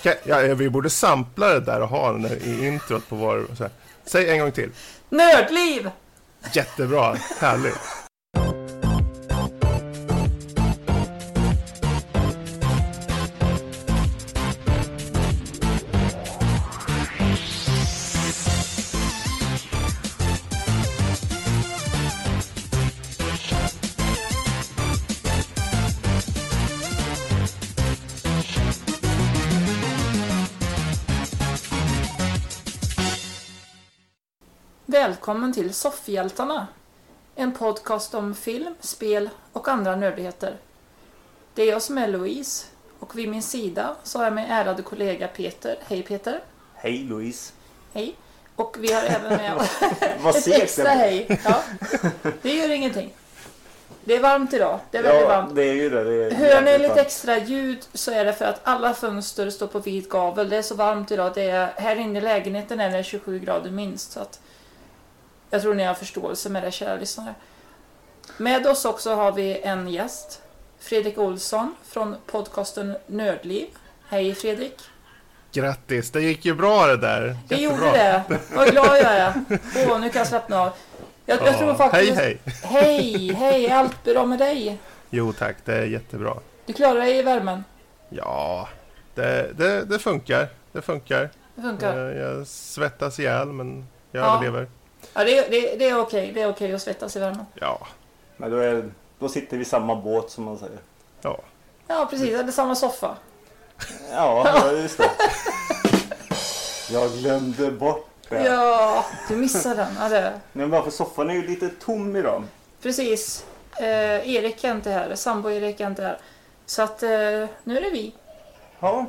Vi borde sampla det där och ha den i introt på vår... Så här. Säg en gång till. Nördliv! Jättebra, härligt. Välkommen till Soffhjältarna, en podcast om film, spel och andra nördigheter. Det är jag som är Louise och vid min sida så har jag min ärade kollega Peter. Hej Peter. Hej Louise. Hej. Och vi har även med Vad ett extra hej. Ja, det gör ingenting. Det är varmt idag, det är väldigt varmt. Det är ju det. Hör ni lite extra ljud så är det för att alla fönster står på vid gavel. Det är så varmt idag, det är, här inne i lägenheten är det 27 grader minst så att jag tror ni har förståelse med det, kära lyssnare. Med oss också har vi en gäst. Fredrik Olsson från podcasten Nördliv. Hej Fredrik. Grattis, det gick ju bra det där. Det gjorde det. Vad glad jag är. Nu kan jag slappna av. Jag tror faktiskt... Hej. Allt bra med dig? Jo tack, det är jättebra. Du klarar dig i värmen? Ja, det funkar. Det funkar. Jag svettas ihjäl, men jag överlever. Ja, det är okej. Det är okej att svettas i värmen. Ja. Men då sitter vi i samma båt som man säger. Ja. Ja, precis. Det är samma soffa. Ja, just det. Jag glömde bort det. Ja, du missade den. Ja, det. Men varför soffan är ju lite tom idag. Precis. Erik är inte här. Sambo Erik är inte här. Så att nu är det vi. Ja.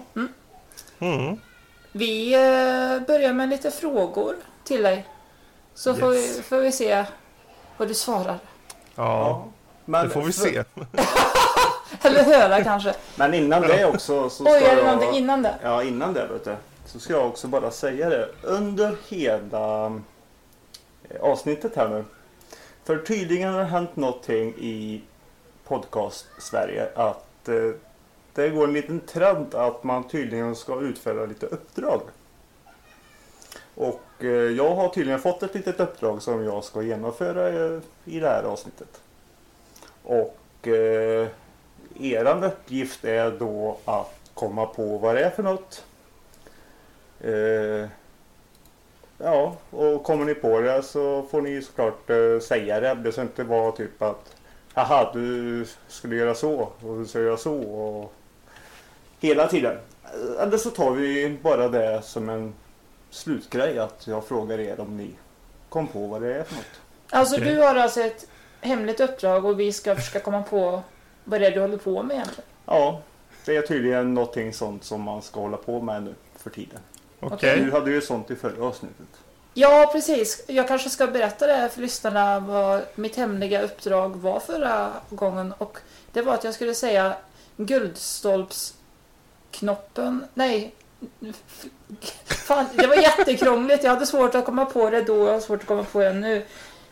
Vi börjar med lite frågor till dig. Så får vi se vad du svarar. Ja, men det får vi se. Eller höra kanske. Men innan det också så är det någonting innan det? Ja, innan det vet du. Så ska jag också bara säga det. Under hela avsnittet här nu. För tydligen har det hänt någonting i podcast Sverige att det går en liten trend att man tydligen ska utföra lite uppdrag. Och jag har tydligen fått ett litet uppdrag som jag ska genomföra i det här avsnittet. Och eran uppgift är då att komma på vad det är för något. Ja, och kommer ni på det så får ni såklart säga det. Det ska inte vara typ att haha, du skulle göra så och du ska göra så och hela tiden. Eller så tar vi bara det som en slutgrej att jag frågar er om ni kom på vad det är för något. Alltså du har alltså ett hemligt uppdrag och vi ska försöka komma på vad det är du håller på med egentligen. Ja, det är tydligen någonting sånt som man ska hålla på med nu för tiden. Okej. Du hade ju sånt i förra avsnittet. Ja, precis. Jag kanske ska berätta det för lyssnarna vad mitt hemliga uppdrag var förra gången. Och det var att jag skulle säga guldstolpsknoppen. Nej, fan, det var jättekrångligt. Jag hade svårt att komma på det då. Jag har svårt att komma på det nu.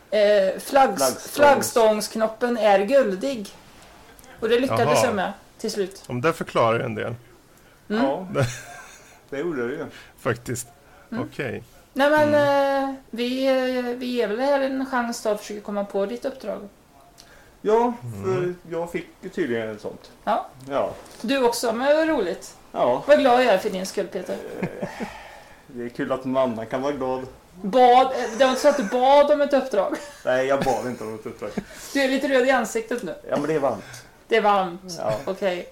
Flaggstångsknoppen är guldig. Och det lyckades jag med till slut. Om det förklarar en del. Ja, det gjorde det ju. Faktiskt. Okej. Nej men vi ger väl här en chans att försöka komma på ditt uppdrag. Ja, för jag fick ju tydligen ett sånt. Ja. Ja. Du också, men det var roligt. Ja. Vad glad jag är för din skull, Peter. Det är kul att någon annan kan vara glad. Det var inte så att du bad om ett uppdrag. Nej, jag bad inte om ett uppdrag. Du är lite röd i ansiktet nu. Ja, men det är varmt. Det är varmt, ja. Okej.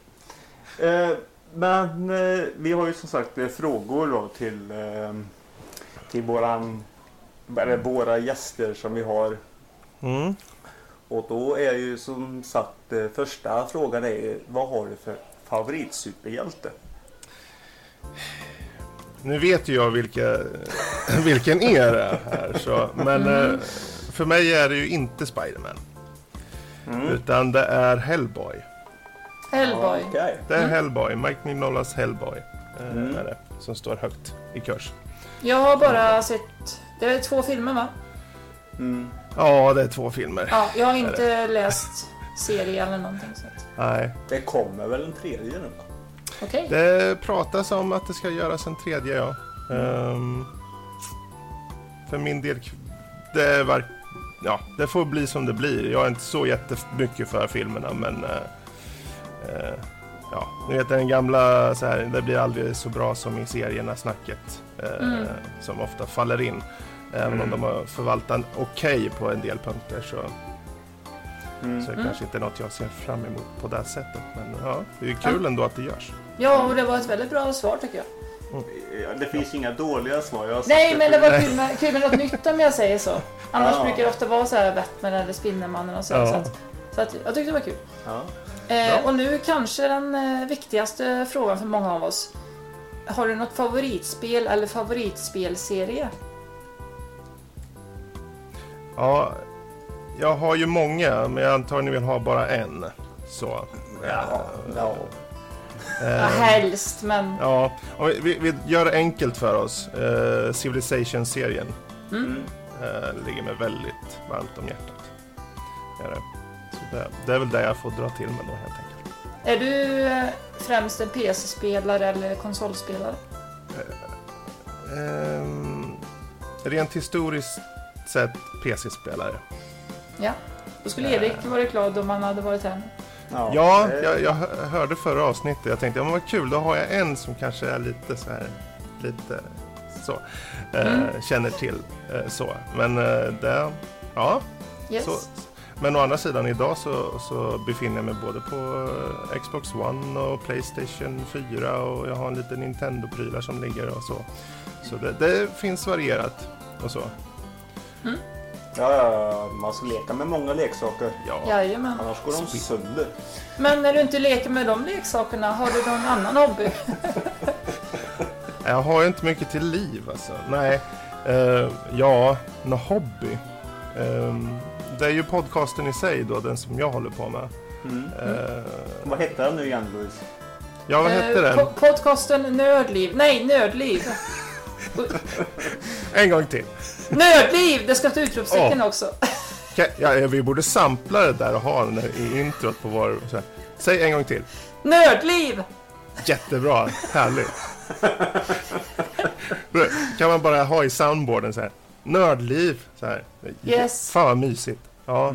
Men vi har ju som sagt frågor då till våra gäster som vi har. Och då är ju som sagt första frågan är: vad har du för favoritsuperhjälte? Nu vet ju jag vilken är det här så, men för mig är det ju inte Spider-Man. Utan det är Hellboy. Hellboy. Okay. Det är Hellboy, Mike Mignollas Hellboy är det, som står högt i kurs. Jag har bara sett, det är 2 filmer va? Ja, det är 2 filmer. Ja, jag har inte läst serie eller någonting så att. Nej. Det kommer väl en 3:e nu va? Okej. Det pratas om att det ska göras en tredje, ja. För min del, det får bli som det blir. Jag är inte så jättemycket för filmerna, men ni vet den gamla så här, det blir aldrig så bra som i serierna snacket som ofta faller in. Även om de har förvaltat okej på en del punkter så är det kanske inte något jag ser fram emot på det sättet. Men ja, det är ju kul ändå att det görs. Ja, och det var ett väldigt bra svar tycker jag. Det finns inga dåliga svar. Nej, men det var kul med något nytt om jag säger så. Annars brukar det ofta vara så här Batman eller Spindelmannen och så. Ja. Så att jag tyckte det var kul. Ja. Och nu kanske den viktigaste frågan för många av oss. Har du något favoritspel eller favoritspelserie? Ja, jag har ju många, men jag antar att ni vill ha bara en. Så. Helst, men... Ja, och vi gör det enkelt för oss. Civilization-serien ligger mig väldigt varmt om hjärtat. Så det är väl det jag får dra till med då helt enkelt. Är du främst en PC-spelare eller konsolspelare? Rent historiskt sett PC-spelare. Ja, då skulle Erik varit glad om han hade varit här. Ja, jag hörde förra avsnittet. Jag tänkte, vad kul, då har jag en som kanske är lite så känner till så. Men Yes. så. Men å andra sidan idag så befinner jag mig både på Xbox One och PlayStation 4 och jag har en liten Nintendo-prylar som ligger och så. Så det finns varierat och så. Ja, man ska leka med många leksaker. Jajamän. Annars går de sönder. Men när du inte leker med de leksakerna, har du någon annan hobby? Jag har ju inte mycket till liv alltså. Nej, någon hobby. Det är ju podcasten i sig då, den som jag håller på med. Vad heter den nu igen, Louise? Ja, vad hette den? Podcasten Nördliv. Nej, Nördliv. En gång till. Nördliv! Det ska ta utropstecken också. Vi borde sampla det där och ha den i introt på vår... Så här. Säg en gång till. Nördliv! Jättebra, härligt. Kan man bara ha i soundboarden så här. Nördliv. Så här. Yes. Fan vad mysigt. Ja.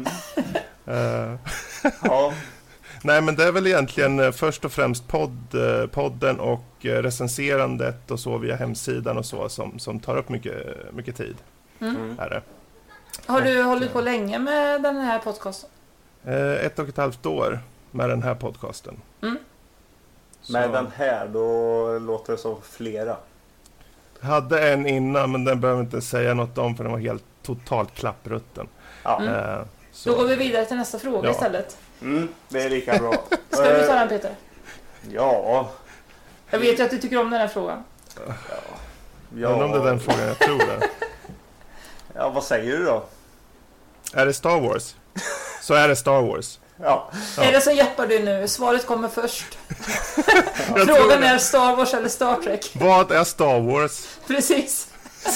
Ja. Nej, men det är väl egentligen först och främst podden och recenserandet och så via hemsidan och så som tar upp mycket tid. Är det. Har du hållit på länge med den här podcasten? 1,5 år med den här podcasten. Med den här, då låter det som flera. Jag hade en innan, men den behöver inte säga något om för den var helt totalt klapprutten. Då går vi vidare till nästa fråga istället. Det är lika bra. Ska du ta den, Peter? Ja. Jag vet ju att du tycker om den här frågan. Jag undrar om det är den frågan jag tror det. Ja, vad säger du då? Är det Star Wars? Så är det Star Wars. Ja. Är det som Jeppar du nu? Svaret kommer först. Frågan är Star Wars eller Star Trek? Vad är Star Wars? Precis.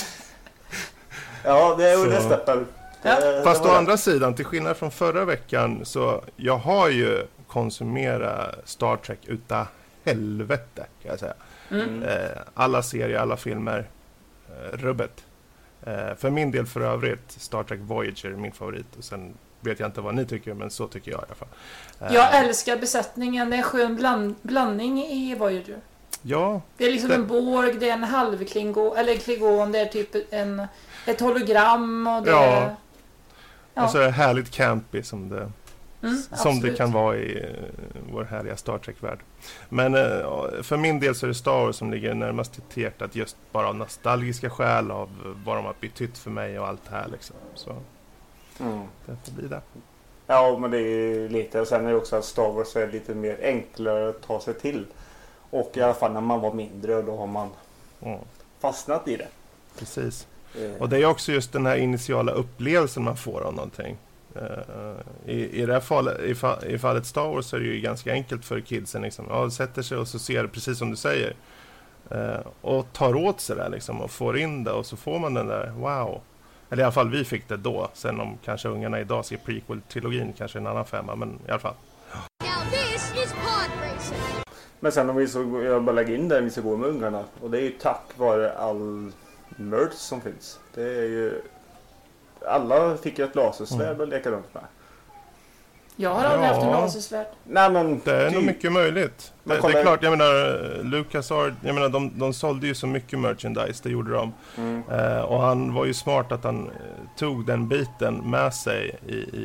Ja, det är ju nästa step. Fast å andra sidan, till skillnad från förra veckan, så jag har ju konsumerat Star Trek utav helvete, kan jag säga. Alla serier, alla filmer, rubbet. För min del för övrigt, Star Trek Voyager är min favorit. Och sen vet jag inte vad ni tycker, men så tycker jag i alla fall. Jag älskar besättningen, det är en skön blandning i Voyager. Ja. Det är liksom en Borg, det är en halvklingon, eller klingon, det är typ ett hologram och det är... Och så är det härligt campy som det kan vara i vår härliga Star Trek-värld. Men för min del så är det Star Wars som ligger närmast till hjärtat, just bara av nostalgiska skäl av vad de har betytt för mig och allt det här liksom. Så det får bli det. Ja, men det är lite, och sen är det också att Star Wars är lite mer enklare att ta sig till. Och i alla fall när man var mindre, då har man fastnat i det. Precis. Och det är också just den här initiala upplevelsen man får av någonting. I det här i fallet Star Wars är det ju ganska enkelt för kidsen liksom. Ja, sätter sig och så ser det precis som du säger. Och tar åt sig det liksom och får in det och så får man den där wow. Eller i alla fall vi fick det då. Sen om kanske ungarna idag ser prequel-trilogin kanske en annan femma, men i alla fall. Men sen om jag bara lägger in det vi ska gå med ungarna. Och det är ju tack vare all merch som finns. Det är ju... Alla fick ju ett lasersvärd att leka runt med. Jag har aldrig haft en lasersvärd. Nej, men det är nog mycket möjligt. Det är klart, jag menar LucasArts, jag menar de sålde ju så mycket merchandise, det gjorde de. Och han var ju smart att han tog den biten med sig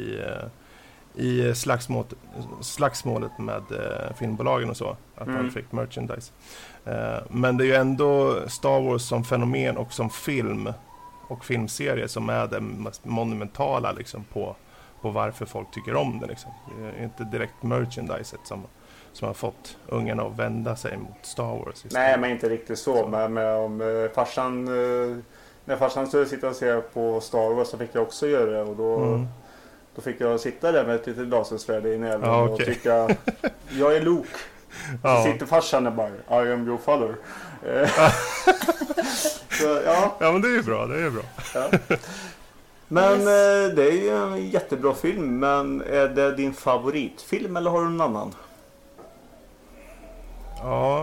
i slagsmålet med filmbolagen och så. Att han fick merchandise. Men det är ju ändå Star Wars som fenomen och som film och filmserie som är det mest monumentala liksom på varför folk tycker om det liksom. Det är inte direkt merchandiset som har fått ungarna att vända sig mot Star Wars istället. Nej, men inte riktigt så. Men om farsan, när farsan skulle sitta och se på Star Wars så fick jag också göra det. Och då fick jag sitta där med ett litet lasersvärd i näven och tycka, jag är Luke. Så sitter farsan där bara, I am your father. Så, ja, men det är ju bra, Ja. Men det är ju en jättebra film. Men är det din favoritfilm eller har du någon annan? Ja.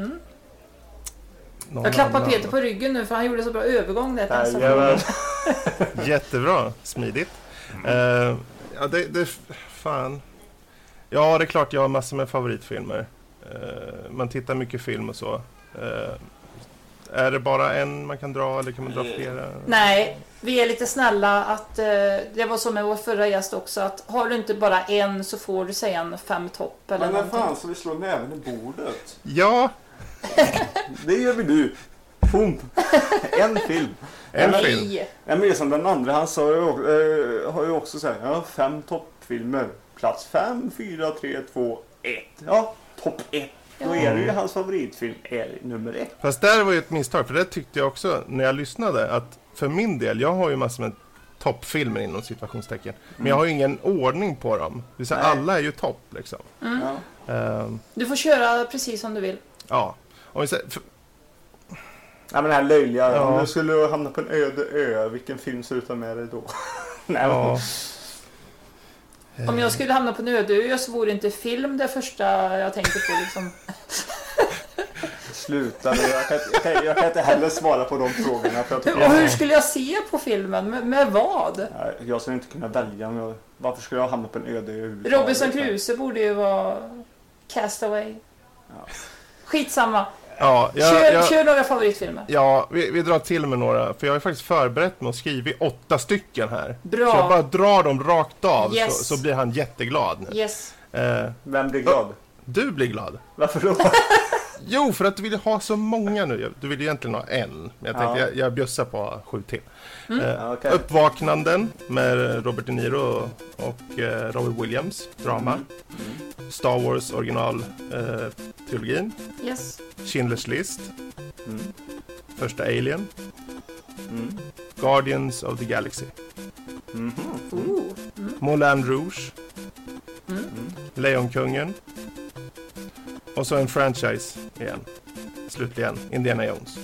Jag klappar Peter på ryggen nu för han gjorde så bra övergång där. Jättebra, smidigt. Ja, det fan. Ja, det är klart jag har massor med favoritfilmer. Man tittar mycket film och så. Är det bara en man kan dra eller kan man dra flera? Nej, vi är lite snälla att det var som med vår förra gäst också att har du inte bara en så får du säga en 5 topp eller men någonting. fan så vi slår näven i bordet. Ja. Det gör vi nu. Pum. En film. En film. Ja, men det är som den andra han sa har ju också så här, 5 toppfilmer. Plats 5, 4, 3, 2, 1. Ja, topp 1. Då är det ju hans favoritfilm är nummer 1. Fast där var ju ett misstag, för det tyckte jag också när jag lyssnade att för min del, jag har ju massor med toppfilmer inom situationstecken. Men jag har ju ingen ordning på dem. Det så alla är ju topp liksom. Du får köra precis som du vill. Ja. Om vi säger, ja, men det här löjliga. Om du skulle hamna på en öde ö, vilken film ser ut med dig då? Nej, Om jag skulle hamna på en öde ö så vore inte film det första jag tänkte på liksom. Sluta nu, jag kan inte heller svara på de frågorna. För och hur skulle jag se på filmen? Med vad? Jag skulle inte kunna välja. Varför skulle jag hamna på en öde ö? Robinson Crusoe borde ju vara Castaway. Ja. Skitsamma. Ja, kör några favoritfilmer. Ja, vi drar till med några. För jag har faktiskt förberett mig och skrivit 8 stycken här. Bra. Så jag bara drar dem rakt av yes. så blir han jätteglad nu. Yes. Vem blir glad? Du blir glad. Varför då? Jo, för att du vill ha så många nu. Du vill egentligen ha en. Men jag tänkte jag bjussar på 7 till. Okay. Uppvaknanden med Robert De Niro och Robert Williams. Drama. Star Wars original trilogin. Yes. Schindler's List. Första Alien. Guardians of the Galaxy. Moulin Rouge. Lejonkungen. Och så en franchise igen. Slutligen Indiana Jones.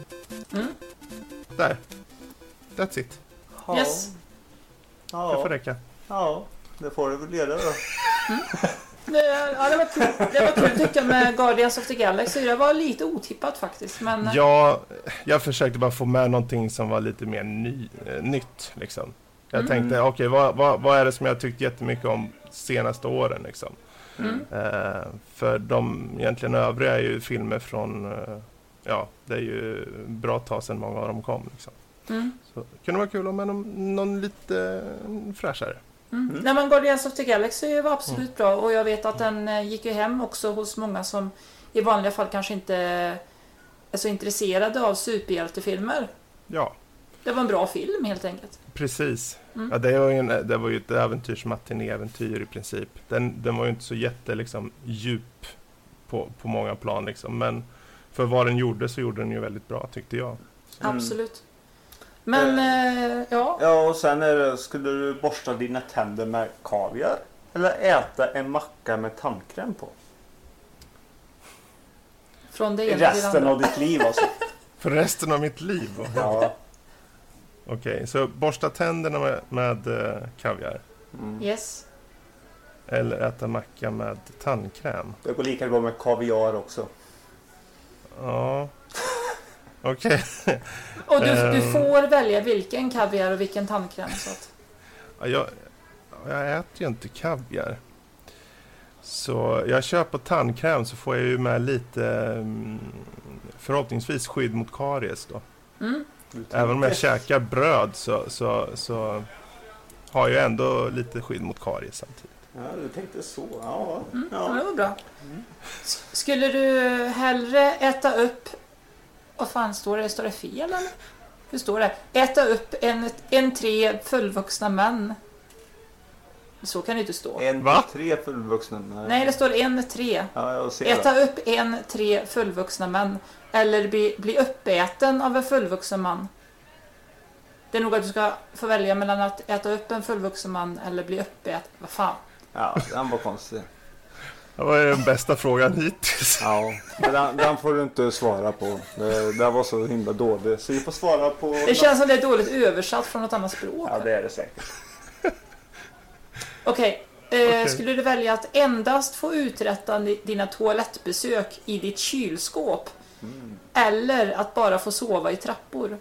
Där. That's it. Yes. Det får räcka. Ja, det får det väl leda då. Ja, det var kul. Det var kul tyckte jag med Guardians of the Galaxy. Det var lite otippat faktiskt. Men... Ja, jag försökte bara få med någonting som var lite mer nytt liksom. Jag tänkte, okej, vad är det som jag tyckt jättemycket om senaste åren liksom. För de egentligen övriga är ju filmer från det är ju bra tag sedan många av dem kom liksom. Så det kunde vara kul om någon lite fräschare. Nej, men Guardians of the Galaxy var absolut bra och jag vet att den gick ju hem också hos många som i vanliga fall kanske inte är så intresserade av superhjältefilmer. Ja. Det var en bra film helt enkelt. Precis. Ja, det var ju ett äventyr i princip. Den var ju inte så liksom djup på många plan liksom, men för vad den gjorde så gjorde den ju väldigt bra tyckte jag. Absolut. Men Ja, och sen skulle du borsta dina tänder med kaviar eller äta en macka med tandkräm på? Från det ena till resten av ditt liv alltså. För resten av mitt liv? Ja. Okej, så borsta tänderna med kaviar. Yes. eller äta macka med tandkräm. Det går lika bra med kaviar också. Ja. Okej. Och du får välja vilken kaviar och vilken tandkräm. Så att... Jag äter ju inte kaviar. Så jag köper tandkräm så får jag ju med lite förhoppningsvis skydd mot karies då. Även om jag käkar bröd så har jag ändå lite skydd mot karies samtidigt. Ja, du tänkte så. Ja. Ja, det var bra. Skulle du hellre äta upp... Vad fan står det? Står det fel eller? Hur står det? Äta upp en 3 fullvuxna män. Så kan det inte stå. 3 fullvuxna män. Nej, det står 1-3. Ja, jag ser Äta det. upp 3 fullvuxna män. Eller bli uppäten av en fullvuxen man. Det är nog att du ska få välja mellan att äta upp en fullvuxen man eller bli uppäten. Vad fan? Ja, den var konstig. Det var den bästa frågan hittills. Ja, men den får du inte svara på. Det var så himla dåligt. Så vi får svara på... Det känns som det är dåligt översatt från något annat språk. Ja, det är det säkert. Okej. Skulle du välja att endast få uträtta dina toalettbesök i ditt kylskåp? Eller att bara få sova i trappor?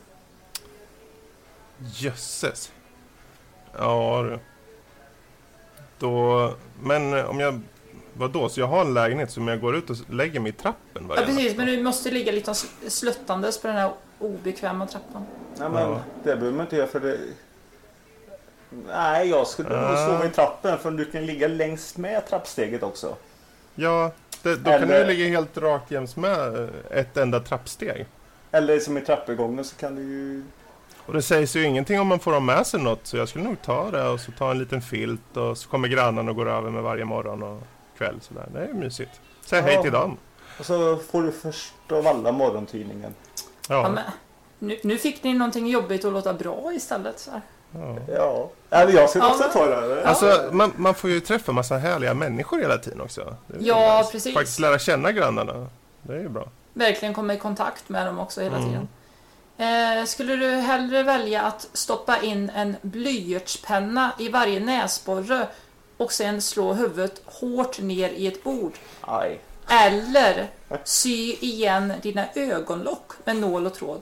Jösses. Ja du. Då... Men om jag... Vadå? Så jag har en lägenhet som jag går ut och lägger mig i trappen varje Ja, precis. natt. Men du måste ligga lite sluttandes på den här obekväma trappan. Nej, men det behöver man inte göra för det... Nej, jag skulle nog sova i trappen för du kan ligga längst med trappsteget också. Ja, då kan du ligga helt rakt jäms med ett enda trappsteg. Eller som i trappuppgången så kan du ju... Och det sägs ju ingenting om man får ha med sig något. Så jag skulle nog ta det och så ta en liten filt. Och så kommer grannen och går över med varje morgon och kväll. Sådär. Det är mysigt. Säg hej till dem. Och så får du först av alla morgontidningen. Ja, men, nu fick ni någonting jobbigt att låta bra istället. Så här. Ja. Eller jag ska också ta det. Alltså, man får ju träffa massa härliga människor hela tiden också. Ja, nice. Precis. Faktiskt lära känna grannarna. Det är ju bra. Verkligen komma i kontakt med dem också hela tiden. Skulle du hellre välja att stoppa in en blyertspenna i varje näsborre och sen slå huvudet hårt ner i ett bord? Aj. Eller sy igen dina ögonlock med nål och tråd?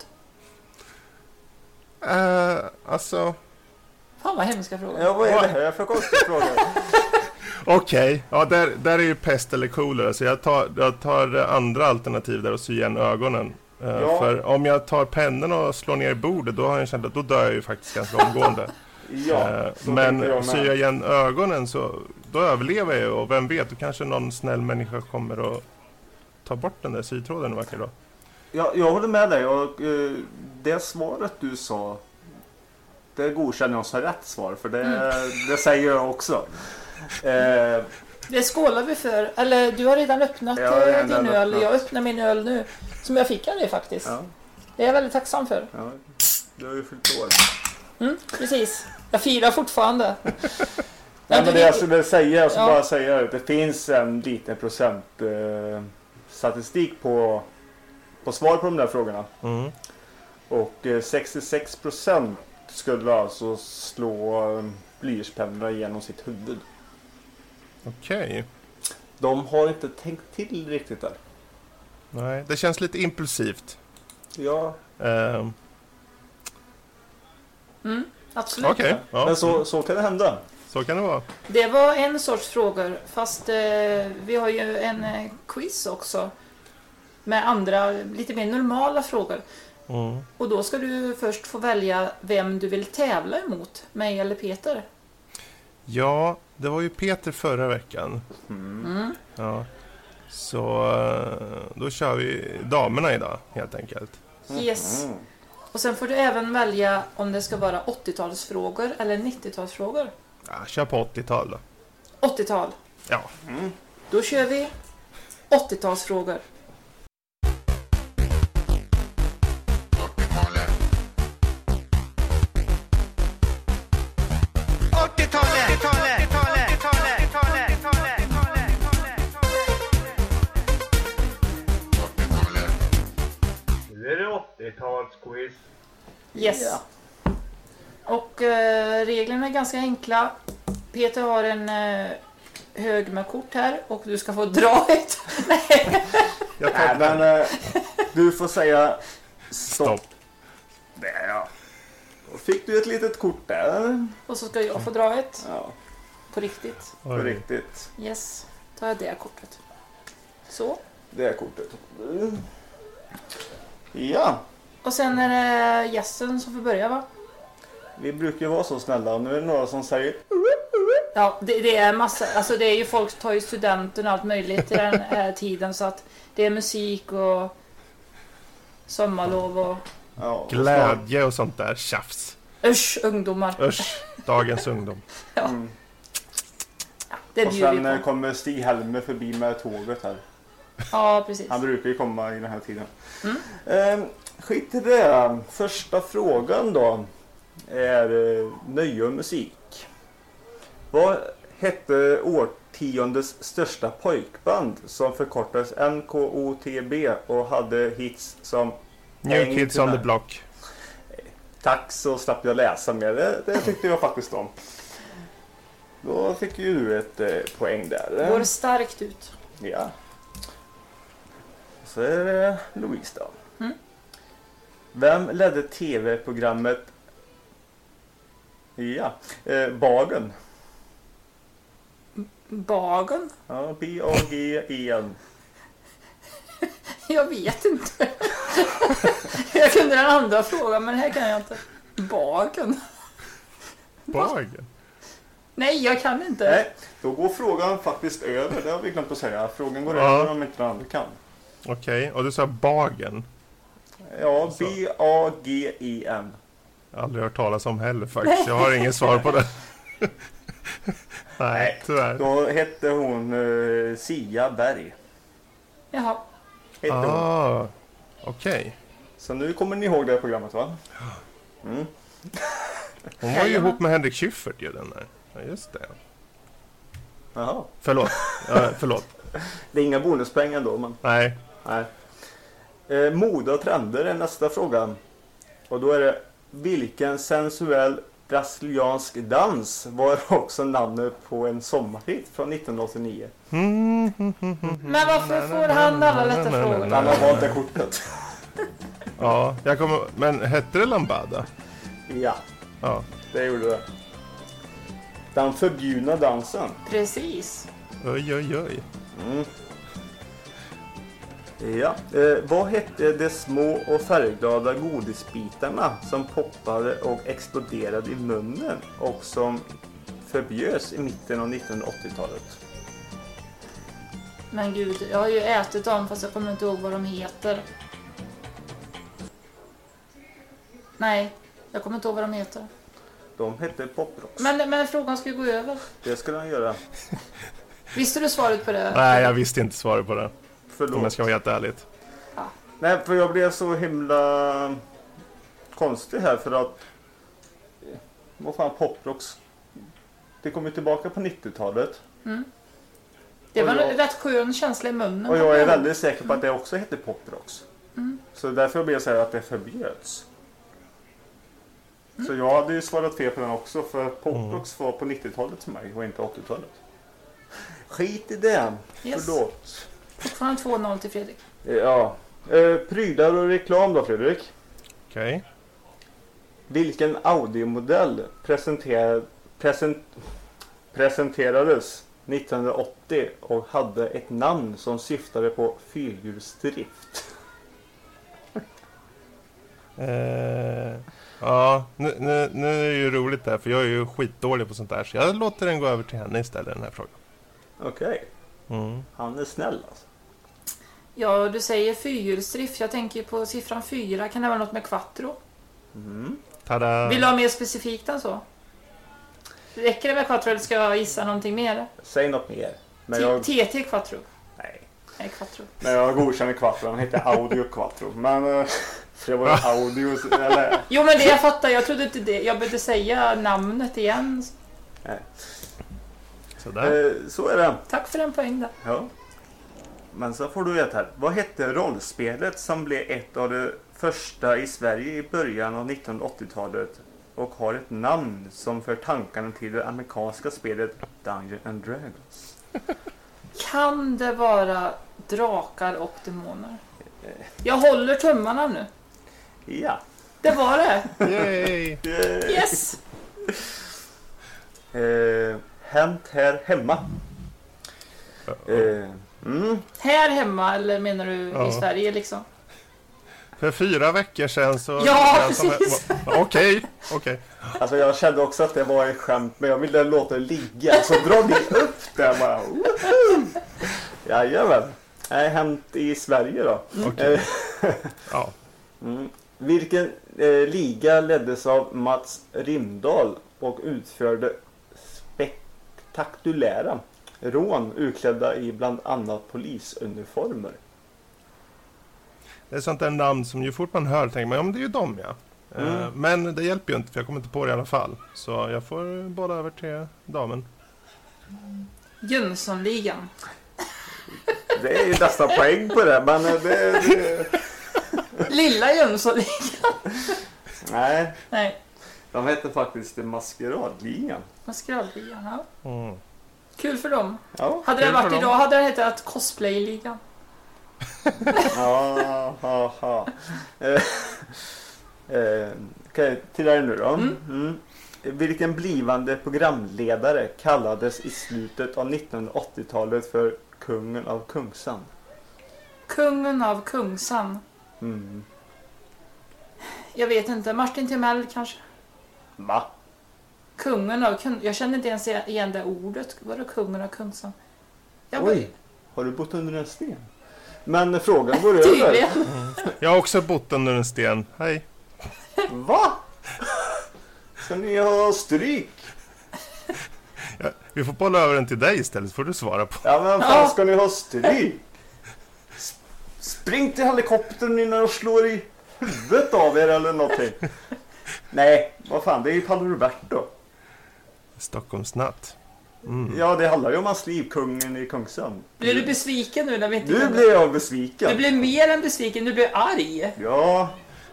Alltså... Fan vad hemska frågor. Ja, vad är det här? Jag får konstiga frågor. Okej, ja, där är ju pest eller kolera. Så jag tar andra alternativ där och sy igen ögonen. Ja. För om jag tar pennan och slår ner i bordet, då har jag känt att då dör jag ju faktiskt ganska omgående. Ja, men syr jag igen ögonen så då överlever jag ju. Och vem vet, då kanske någon snäll människa kommer och tar bort den där sytråden en vacker dag. Jag håller med dig. Och det svaret du sa, det godkänner jag som rätt svar. För det säger jag också. Det skålar vi för. Eller du har redan öppnat din öl. Jag öppnar min öl nu. Som jag fick av dig faktiskt. Ja. Det är jag väldigt tacksam för. Ja, du har ju fyllt år. Precis. Jag firar fortfarande. Men det jag skulle säga, jag skulle bara säga att det finns en liten procent statistik på svar på de där frågorna. Och 66% skulle alltså slå blyertspennorna genom sitt huvud. Okej. De har inte tänkt till riktigt där. Nej, det känns lite impulsivt. Ja. Absolut. Okay, ja. Men så kan det hända. Så kan det vara. Det var en sorts frågor. Fast vi har ju en quiz också. Med andra, lite mer normala frågor. Och då ska du först få välja vem du vill tävla emot. Mig eller Peter. Ja, det var ju Peter förra veckan. Ja. Så då kör vi damerna idag helt enkelt. Yes. Och sen får du även välja om det ska vara 80-talsfrågor eller 90-talsfrågor. Ja, kör på 80-tal då. 80-tal? Ja. Då kör vi 80-talsfrågor. Nu är det 80-talsquiz. Yes. Yeah. Och reglerna är ganska enkla. Peter har hög med kort här och du ska få dra ett. Nej. Nej, men du får säga stopp. Där ja. Då fick du ett litet kort där. Och så ska jag få dra ett. Ja. På riktigt. På riktigt. Yes. Tar jag det kortet. Så. Det är kortet. Ja. Och sen är det gästen som får börja, va? Vi brukar vara så snälla. Nu är det några som säger... Ja, det är massa. Alltså det är ju folk tar ju studenten och allt möjligt i den här tiden. Så att det är musik och sommarlov och... Ja, Glädje och sånt där tjafs. Usch, ungdomar. Usch, dagens ungdom. Ja. Mm. Ja, det Och bjuder vi sen på. kommer Stig Helmer förbi med tåget här. Ja, precis. Han brukar ju komma i den här tiden. Mm. Skit i det. Första frågan då är nöje och musik. Vad hette årtiondets största pojkband som förkortades NKOTB och hade hits som New Kids on the Block. Tack, så slapp jag läsa med det. Det tyckte jag faktiskt om. Då fick ju du ett poäng där. Går starkt ut. Ja. Så är det Louise då. Mm. Vem ledde tv-programmet Bagen? Bagen? Ja, B-A-G-E-N. Jag vet inte. Jag kunde den andra frågan, men här kan jag inte. Bagen? Bagen? Nej, jag kan inte. Nej, då går frågan faktiskt över. Det har vi glömt att säga. Frågan går Ja. över om inte den andra kan. Okej, och du sa Bagen. Ja, B-A-G-E-N. Aldrig hört talas om heller faktiskt. Jag har ingen svar på det. Nej, tyvärr. Då hette hon Sia Berg. Jaha. Hette hon. Ah, okej. Så nu kommer ni ihåg det här programmet, va? Mm. Hon var ju ihop med Henrik Schyffert ju, den där. Ja, just det. Jaha. Förlåt. Förlåt. Det är inga bonuspengar då, men... Nej. Nej. Mode och trender är nästa fråga. Och då är det: vilken sensuell brasiliansk dans var också namnet på en sommarhit från 1989? Men varför får han alla lätta frågor? Han har valt det kortet. Ja, jag kommer... Men hette det Lambada? Ja, Ja. det gjorde det. Den förbjudna dansen. Precis. Oj, oj, oj. Mm. Ja, vad hette de små och färgglada godisbitarna som poppade och exploderade i munnen och som förbjöds i mitten av 1980-talet? Men gud, jag har ju ätit dem fast jag kommer inte ihåg vad de heter. Nej, jag kommer inte ihåg vad de heter. De hette Poprocks. Men frågan ska ju gå över. Det skulle han göra. Visste du svaret på det? Nej, jag visste inte svaret på det. Förlåt. Om jag ska vara helt ärligt. Nej, för jag blev så himla konstig här för att vad fan, Poprocks, det kom ju tillbaka på 90-talet. Mm. Det var en rätt skön känsla i munnen. Och jag är väldigt säker på att det också heter Poprocks. Mm. Så därför blir jag säga att det förbjöds. Så jag hade ju svarat fel på den också, för Poprocks var på 90-talet för mig och inte 80-talet. Skit i det. Yes. Förlåt. Fortfarande 2-0 till Fredrik. Ja. Prylar och reklam då, Fredrik. Okej. Vilken audiomodell presenterades 1980 och hade ett namn som syftade på fyrhjulsdrift? Ja, nu är det ju roligt där, för jag är ju skitdålig på sånt där. Så jag låter den gå över till henne istället, den här frågan. Okej. Mm. Han är snäll alltså. Ja, du säger fyrhjulsdrift. Jag tänker på siffran 4. Kan det vara något med quattro? Mm. Tada! Vill du ha mer specifikt än så? Räcker det med quattro eller ska jag gissa någonting mer? Säg något mer. Men jag... TT quattro. Nej. Nej, quattro. Men jag godkänner Quattro. Han heter Audio Quattro. Men det var audio eller... Jo, men det jag fattar. Jag trodde inte det. Jag behövde säga namnet igen. Nej. Sådär. Så är det. Tack för en poäng där. Ja. Men så får du veta här. Vad hette rollspelet som blev ett av de första i Sverige i början av 1980-talet och har ett namn som för tankarna till det amerikanska spelet Dungeons and Dragons? Kan det vara drakar och demoner? Jag håller tummarna nu. Ja. Det var det. Yay! Yes! Hänt här hemma. Här hemma, eller menar du Ja. i Sverige liksom? För 4 veckor sedan så... Ja, precis. Okej. Alltså jag kände också att det var ett skämt, men jag ville låta det ligga. Så drar ni upp det bara. Jajamän. Hänt i Sverige då. Okej. Ja. Vilken liga leddes av Mats Rimdahl och utförde spektakulära rån utklädda i bland annat polisuniformer? Det är sånt där namn som ju fort man hör tänker man, ja men det är ju dem ja. Men det hjälper ju inte för jag kommer inte på det i alla fall. Så jag får bolla över till damen. Jönssonligan. Det är ju nästan poäng på det, men det... Lilla Jönssonligan. Nej, Nej, de heter faktiskt Maskeradligan. Maskeradligan, ja. Mm. Kul för dem. Ja, Hade det kul varit för idag dem. hade det hetat Cosplayligan. ja. Okej, till dig nu då. Vilken blivande programledare kallades i slutet av 1980-talet för kungen av Kungsan? Kungen av Kungsan. Jag vet inte, Martin Timell kanske. Va? Kungen av Kungsan. Jag känner inte ens igen det ordet. Vad är det kungen av Kungsan? Oj, har du bott under en sten? Men frågan går över. Tydligen. Jag har också bott under en sten. Hej. Va? Ska ni ha stryk? Ja, vi får bolla över den till dig istället så får du svara på. Ja, men fan ska ni ha stryk? Spring till helikoptern innan jag slår i huvudet av er eller någonting. Nej, vad fan, det är ju Paolo Roberto. Stockholmsnatt. Ja, det handlar ju om hans liv, kungen i Kungsan. Blir du besviken nu när vi inte Nu kan- blir jag besviken. Du blir mer än besviken, du blir arg. Ja,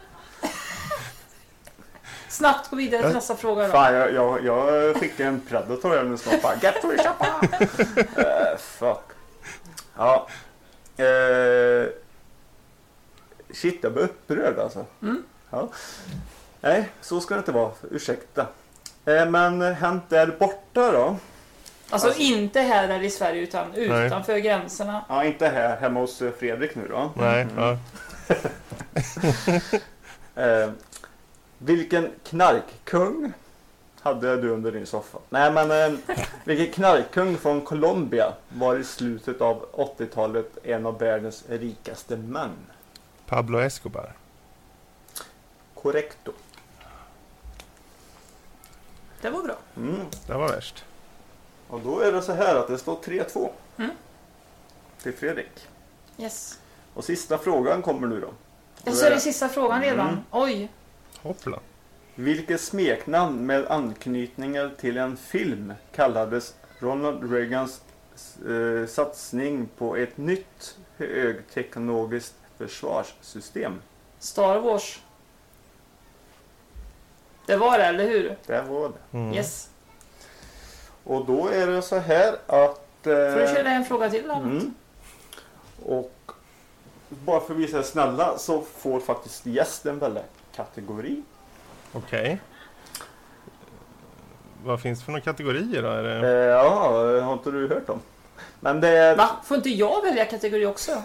Snabbt gå vidare till nästa fråga då. fan, jag fick en Predator här nu snart. Bara, get to the shoppa! Fuck. Ja. Shit, jag blir upprörd alltså. Ja. Nej, så ska det inte vara. Ursäkta. Men hänt där borta då? Alltså inte här i Sverige utan utanför gränserna. Ja, inte här. Hemma hos Fredrik nu då. Nej, ja. Vilken knarkkung hade du under din soffa? Nej, men vilken knarkkung från Colombia var i slutet av 80-talet en av världens rikaste män? Pablo Escobar. Korrekto. Det var bra. Det var värst. Och då är det så här att det står 3-2 till Fredrik. Yes. Och sista frågan kommer nu då. Jag så är det sista frågan redan. Oj. Hoppla. Vilket smeknamn med anknytningar till en film kallades Ronald Reagans satsning på ett nytt högteknologiskt försvarssystem? Star Wars. Det var det, eller hur? Det var det. Yes. Och då är det så här att... Får du köra en fråga till då? Och bara för att visa er snälla så får faktiskt gästen välja kategori. Okej. Vad finns det för några kategorier då? Är det... Ja, har inte du hört om? Men det är... Va? Får inte jag välja kategori också?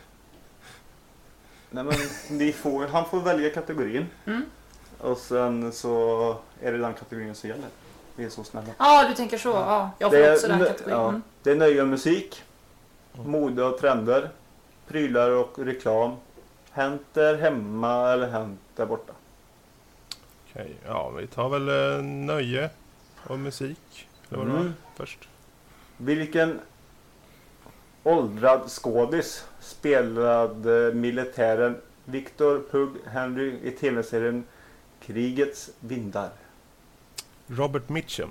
Nej, men han får välja kategorin. Och sen så är det den kategorin som gäller. Vi är så snälla. Ja, du tänker så. Ja, jag får också den kategorin. Ja, det är nöje och musik, mode och trender, prylar och reklam. Hänt där hemma eller hänt där borta. Okej, ja vi tar väl nöje och musik. Eller vad det var först. Vilken åldrad skådis spelade militären Victor Pug Henry i tv-serien Krigets vindar? Robert Mitchum.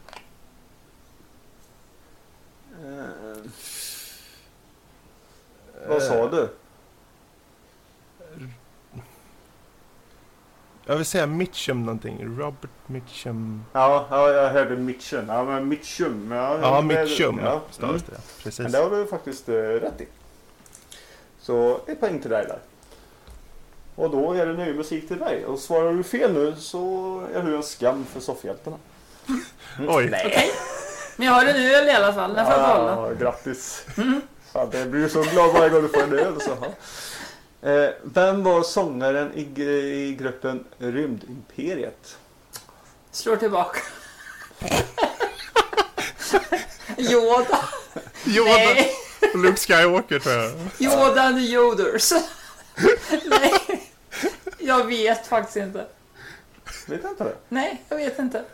Vad sa du? Jag vill säga Mitchum någonting. Robert Mitchum. Ja, jag hörde Mitchum. Ja, men Mitchum. Ja, Mitchum. Ja. Stavas det. Precis. Men det har du faktiskt rätt i. Så ett poäng till dig där. Och då är det ny musik till dig. Och svarar du fel nu så är du en skam för soffhjältarna. Oj. Nej. Men jag har en öl i alla fall. Den får jag behålla. Ja, grattis. Fan, det blir så glad varje gång du får en öl. Så. Vem var sångaren i gruppen Rymdimperiet? Slår tillbaka. Yoda. Nej. Luke Skywalker tror jag. Yoda and the Yoders. Nej. Jag vet faktiskt inte. Vet inte det? Nej, jag vet inte.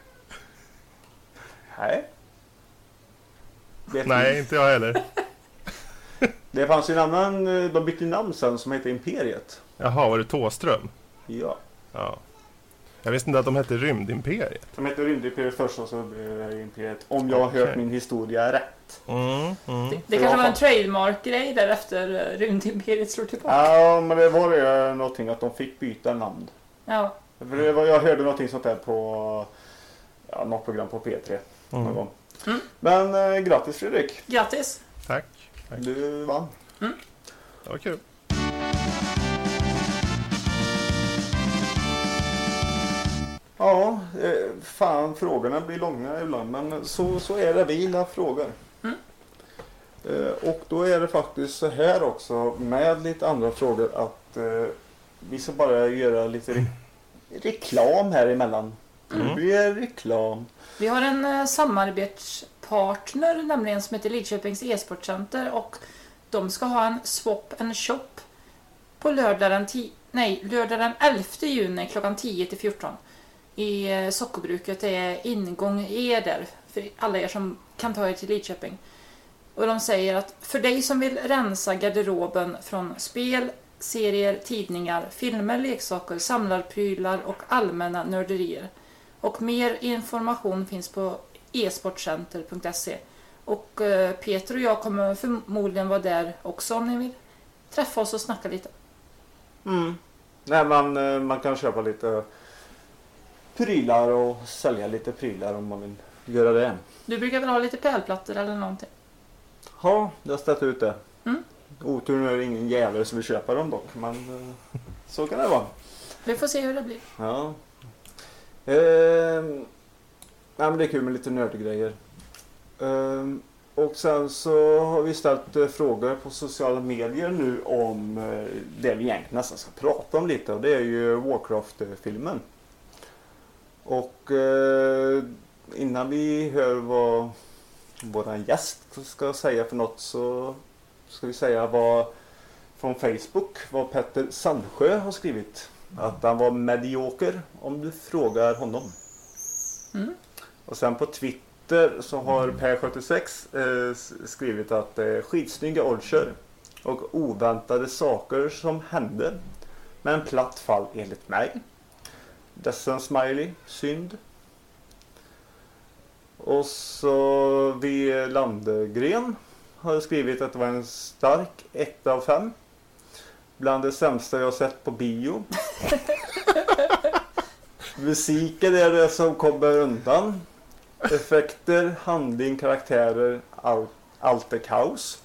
Nej. Nej, inte jag heller. Det fanns ju en annan, de bytte namn sen som heter Imperiet. Jaha, var det Thåström? Ja. Jag visste inte att de hette Rymdimperiet. De hette Rymdimperiet först och så blev det Imperiet. Om jag har hört min historia rätt. Det kanske var en trademark-grej där efter Rymdimperiet slår tillbaka. Ja, men det var det någonting att de fick byta namn. Ja. För det var, jag hörde någonting sånt där på något program på P3 någon gång. Men grattis Fredrik. Grattis. Tack. Du vann. Det var kul. Ja, fan frågorna blir långa ibland men så är det, vi gillar frågor. Och då är det faktiskt så här också med lite andra frågor att vi ska bara göra lite reklam här emellan. Det blir reklam. Vi har en samarbetspartner nämligen som heter Lidköpings e-sportcenter och de ska ha en swap and shop på lördag den 11 juni klockan 10 till 14 i Sockerbruket. Det är ingång där för alla er som kan ta er till Lidköping. Och de säger att för dig som vill rensa garderoben från spel, serier, tidningar, filmer, leksaker, samlarprylar och allmänna nörderier. Och mer information finns på esportcenter.se. Och Peter och jag kommer förmodligen vara där också om ni vill träffa oss och snacka lite. Nej, man kan köpa lite prylar och sälja lite prylar om man vill göra det. Du brukar väl ha lite pärlplattor eller någonting? Ja, jag har ställt ut det. Otur nu är det ingen jävel som vill köpa dem dock. Men så kan det vara. Vi får se hur det blir. Ja. Men det är kul med lite nördgrejer. Och sen så har vi ställt frågor på sociala medier nu om det vi egentligen nästan ska prata om lite. Och det är ju Warcraft-filmen. Och innan vi hör vad våran gäst ska säga för något så ska vi säga vad från Facebook vad Petter Sandsjö har skrivit. Att han var medioker om du frågar honom. Och sen på Twitter så har Per76 skrivit att skitsnygga orcher och oväntade saker som hände. Men platt fall enligt mig. Ledsen smiley, synd. Och så V. Landegren har skrivit att det var en stark 1 av 5. Bland det sämsta jag sett på bio. Musiken är det som kommer undan. Effekter, handling, karaktärer, allt är kaos.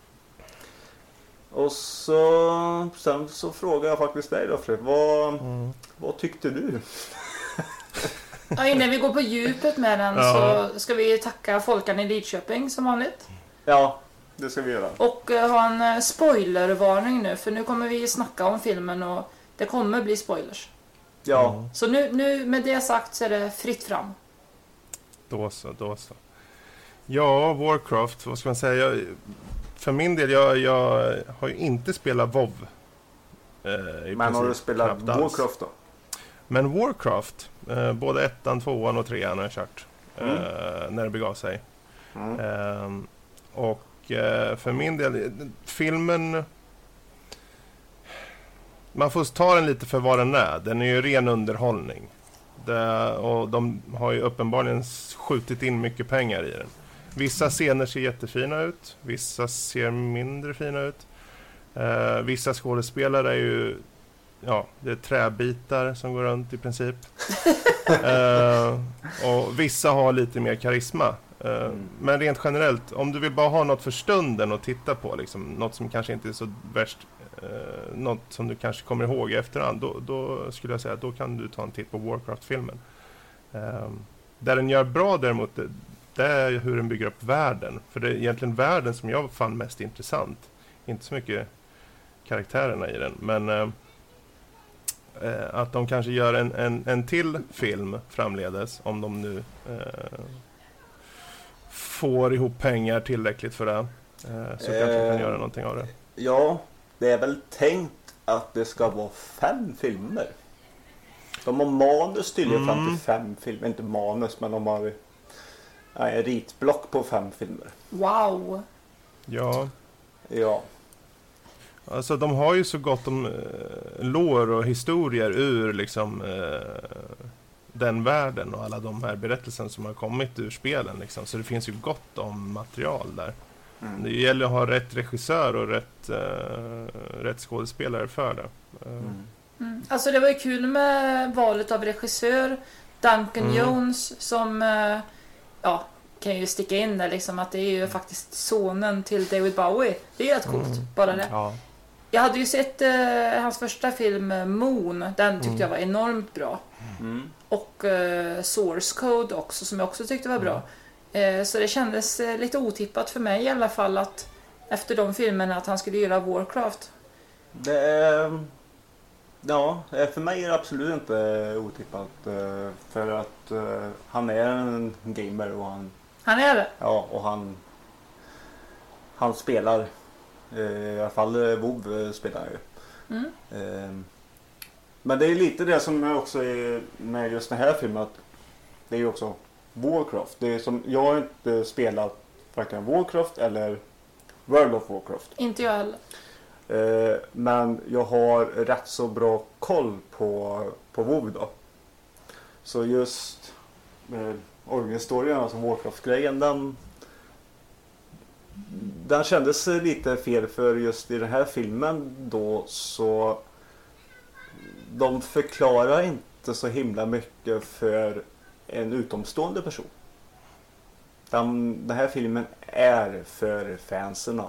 Och så sen så frågar jag faktiskt dig då Fred, vad tyckte du? Ja, innan vi går på djupet med den så ska vi tacka folkan i Lidköping som vanligt. Ja, det ska vi göra. Och ha en spoilervarning nu för nu kommer vi snacka om filmen och det kommer bli spoilers. Ja. Så nu med det sagt så är det fritt fram. Då så. Ja, Warcraft, vad ska man säga? För min del, jag har ju inte spelat WoW. Men har du spelat Warcraft då? Men Warcraft, både 1, 2 och 3 har jag kört när det begav sig. Och för min del, filmen, man får ta den lite för vad den är. Den är ju ren underhållning. Och de har ju uppenbarligen skjutit in mycket pengar i den. Vissa scener ser jättefina ut, vissa ser mindre fina ut. Vissa skådespelare är ju det är träbitar som går runt i princip. Och vissa har lite mer karisma. Men rent generellt, om du vill bara ha något för stunden att titta på, liksom, något som kanske inte är så värst, något som du kanske kommer ihåg i efterhand, då skulle jag säga att då kan du ta en titt på Warcraft-filmen. Där den gör bra däremot, det är hur den bygger upp världen. För det är egentligen världen som jag fann mest intressant. Inte så mycket karaktärerna i den, men att de kanske gör en till film framledes, om de nu får ihop pengar tillräckligt för det, så kanske de kan göra någonting av det. Ja, det är väl tänkt att det ska vara 5 filmer. De har manus tydligen fram till 5 filmer. Inte manus, men de har en ritblock på 5 filmer. Wow! Ja. Ja. Alltså de har ju så gott om lore och historier ur liksom den världen och alla de här berättelserna som har kommit ur spelen liksom. Så det finns ju gott om material där. Det gäller att ha rätt regissör och rätt skådespelare för det. Alltså det var ju kul med valet av regissör. Duncan Jones som kan ju sticka in där liksom, att det är ju faktiskt sonen till David Bowie. Det är ju rätt coolt, bara det. Ja. Jag hade ju sett hans första film Moon. Den tyckte jag var enormt bra. Och Source Code också, som jag också tyckte var bra. Så det kändes lite otippat för mig i alla fall, att efter de filmerna att han skulle göra Warcraft. För mig är det absolut inte otippat. För att han är en gamer och han är det? Ja, och han spelar. I alla fall WoW spelar ju. Men det är lite det som också är med just den här filmen, att det är ju också Warcraft. Det är som, jag har inte spelat varken Warcraft eller World of Warcraft. Inte jag heller. Men jag har rätt så bra koll på WoW då. Så just origin-storyn, alltså Warcraft-grejen, den kändes lite fel, för just i den här filmen då så de förklarar inte så himla mycket för en utomstående person. Den här filmen är för fanserna,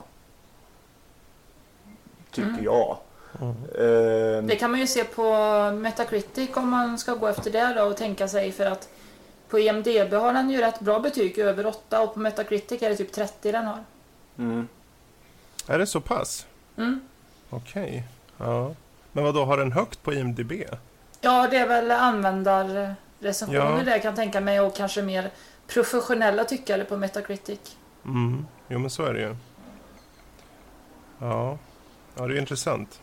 tycker jag. Det kan man ju se på Metacritic om man ska gå efter det då och tänka sig, för att på IMDb har den ju rätt bra betyg, över 8, och på Metacritic är det typ 30 den har. Är det så pass? Okej. Ja. Men vad då, har den högt på IMDb? Ja, det är väl användarrecensioner där, kan jag tänka mig, och kanske mer professionella tyckare på Metacritic. Jo, men så är det ju. Ja, det är intressant.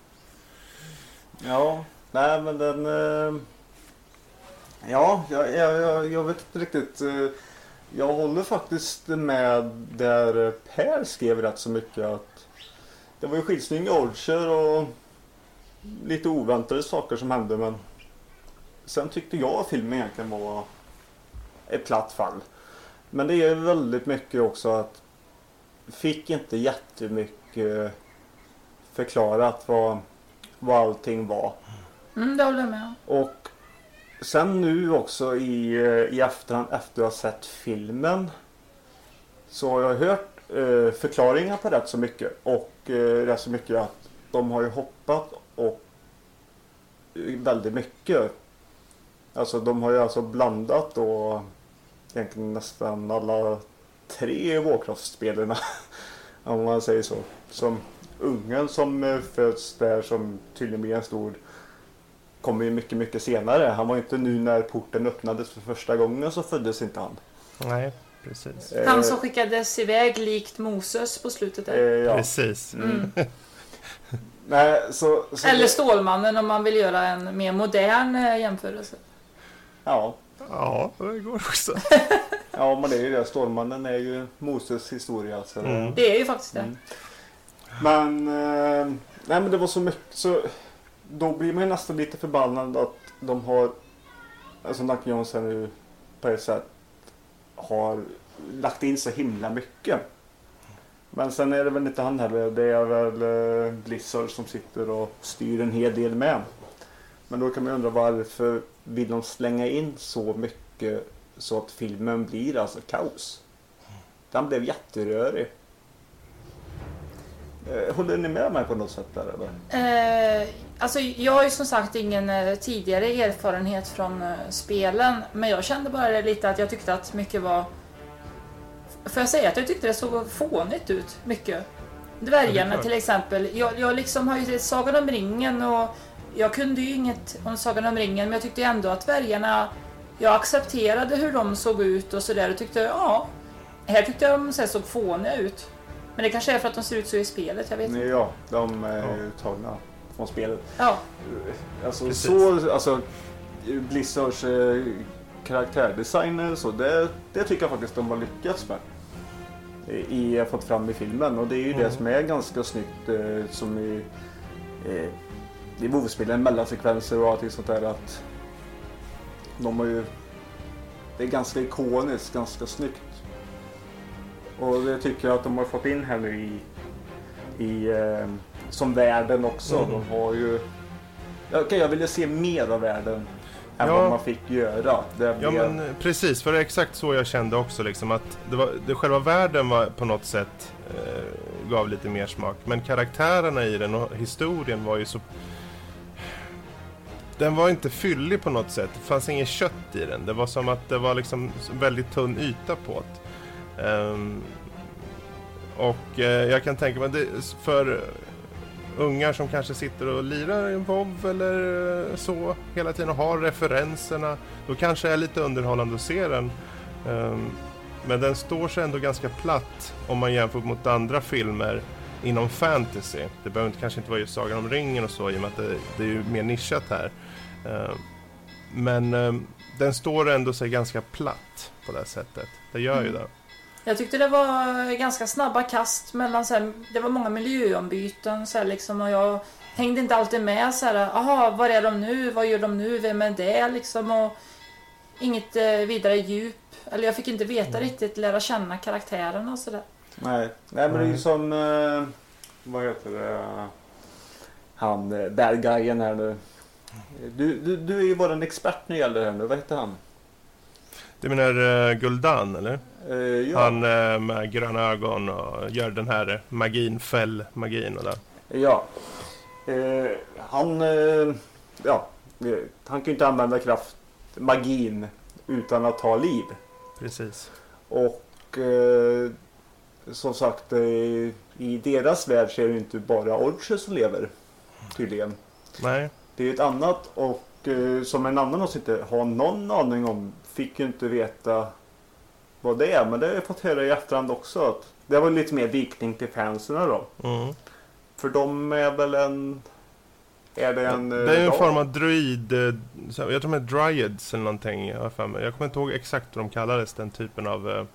Ja, nej men den... jag vet inte riktigt. Jag håller faktiskt med där Per skrev rätt så mycket, att det var ju skitsnygga orcher och lite oväntade saker som hände, men sen tyckte jag att filmen egentligen var ett platt fall. Men det är väldigt mycket också att fick inte jättemycket förklarat vad allting var. Det håller jag med. Och sen nu också i efterhand, efter att ha sett filmen, så har jag hört förklaringar på rätt så mycket. Och rätt så mycket att de har ju hoppat och väldigt mycket. Alltså de har ju alltså blandat och egentligen nästan alla 3 Warcraft-spelarna, om man säger så. Som ungen som föds där, som tydligen blir en stor, kommer ju mycket, mycket senare. Han var ju inte nu när porten öppnades för första gången, så föddes inte han. Nej, precis. Han som skickades iväg likt Moses på slutet där. Ja. Precis. Nej, eller Stålmannen, om man vill göra en mer modern jämförelse. Ja, det går också. Ja, men det är ju det. Stålmannen är ju Moses historia. Så det är ju faktiskt det. Men, nej, men det var så mycket, så då blir man nästan lite förbannad att de har, alltså Duncan Jones nu på ett sätt har lagt in så himla mycket. Men sen är det väl inte han heller. Det är väl Blizzard som sitter och styr en hel del med. Men då kan man undra varför vill de slänga in så mycket så att filmen blir alltså kaos. Den blev jätterörig. Håller ni med mig på något sätt där eller? Alltså jag har ju som sagt ingen tidigare erfarenhet från spelen. Men jag kände bara lite att jag tyckte att mycket var... Får jag säga att jag tyckte det såg fånigt ut mycket. Dvärgarna till exempel. Jag liksom har ju sett Sagan om ringen och jag kunde ju inget om Sagan om ringen, men jag tyckte ändå att dvärgarna, jag accepterade hur de såg ut och sådär och tyckte, här tyckte jag de såg fåniga ut. Men det kanske är för att de ser ut så i spelet, jag vet inte. Ja, de är tagna från spelet. Ja. Alltså Blizzards karaktärdesigner så det tycker jag faktiskt de har lyckats med. I fått fram i filmen och det är ju det som är ganska snyggt som i WoW-spelen, mellansekvenser och allting sånt där, att de har ju, det är ganska ikoniskt, ganska snyggt. Och det tycker jag att de har fått in här nu i som världen också. De har ju, jag ville se mer av världen än vad man fick göra. Men precis, för det är exakt så jag kände också liksom, att själva världen var på något sätt gav lite mer smak, men karaktärerna i den och historien var ju så, den var inte fyllig på något sätt. Det fanns ingen kött i den. Det var som att det var liksom väldigt tunn yta på det. Jag kan tänka mig det för ungar som kanske sitter och lirar i en WoW eller så hela tiden och har referenserna, då kanske är lite underhållande att se den. Men den står sig ändå ganska platt om man jämför mot andra filmer inom fantasy. Det behöver kanske inte vara just Sagan om ringen och så, i och med att det är ju mer nischat här. Men den står ändå sig ganska platt på det här sättet. Det gör ju det. Jag tyckte det var ganska snabba kast mellan så här, det var många miljöombyten så här, liksom, och jag hängde inte alltid med så här, var är de nu? Vad gör de nu? Vem är det liksom? Och inget vidare djup. Eller jag fick inte veta riktigt, lära känna karaktärerna och sådär. Nej, men det är ju som vad heter det? Han bad guyen här nu. Du är ju bara en expert när det gäller det här nu. Vad heter han? Du menar Gul'dan, eller? Ja. Han med gröna ögon och gör den här magin och där. Ja. Han kan ju inte använda magin utan att ta liv. Precis. Och som sagt, i deras värld så är det inte bara orcher som lever, tydligen. Nej. Det är ett annat, och som en annan som inte har någon aning om, fick ju inte veta vad det är. Men det har jag fått höra i efterhand också, att det var lite mer vikning till fansen då. För de är väl det är en form av druid, jag tror de är dryads eller någonting. Jag kommer inte ihåg exakt vad de kallades, den typen av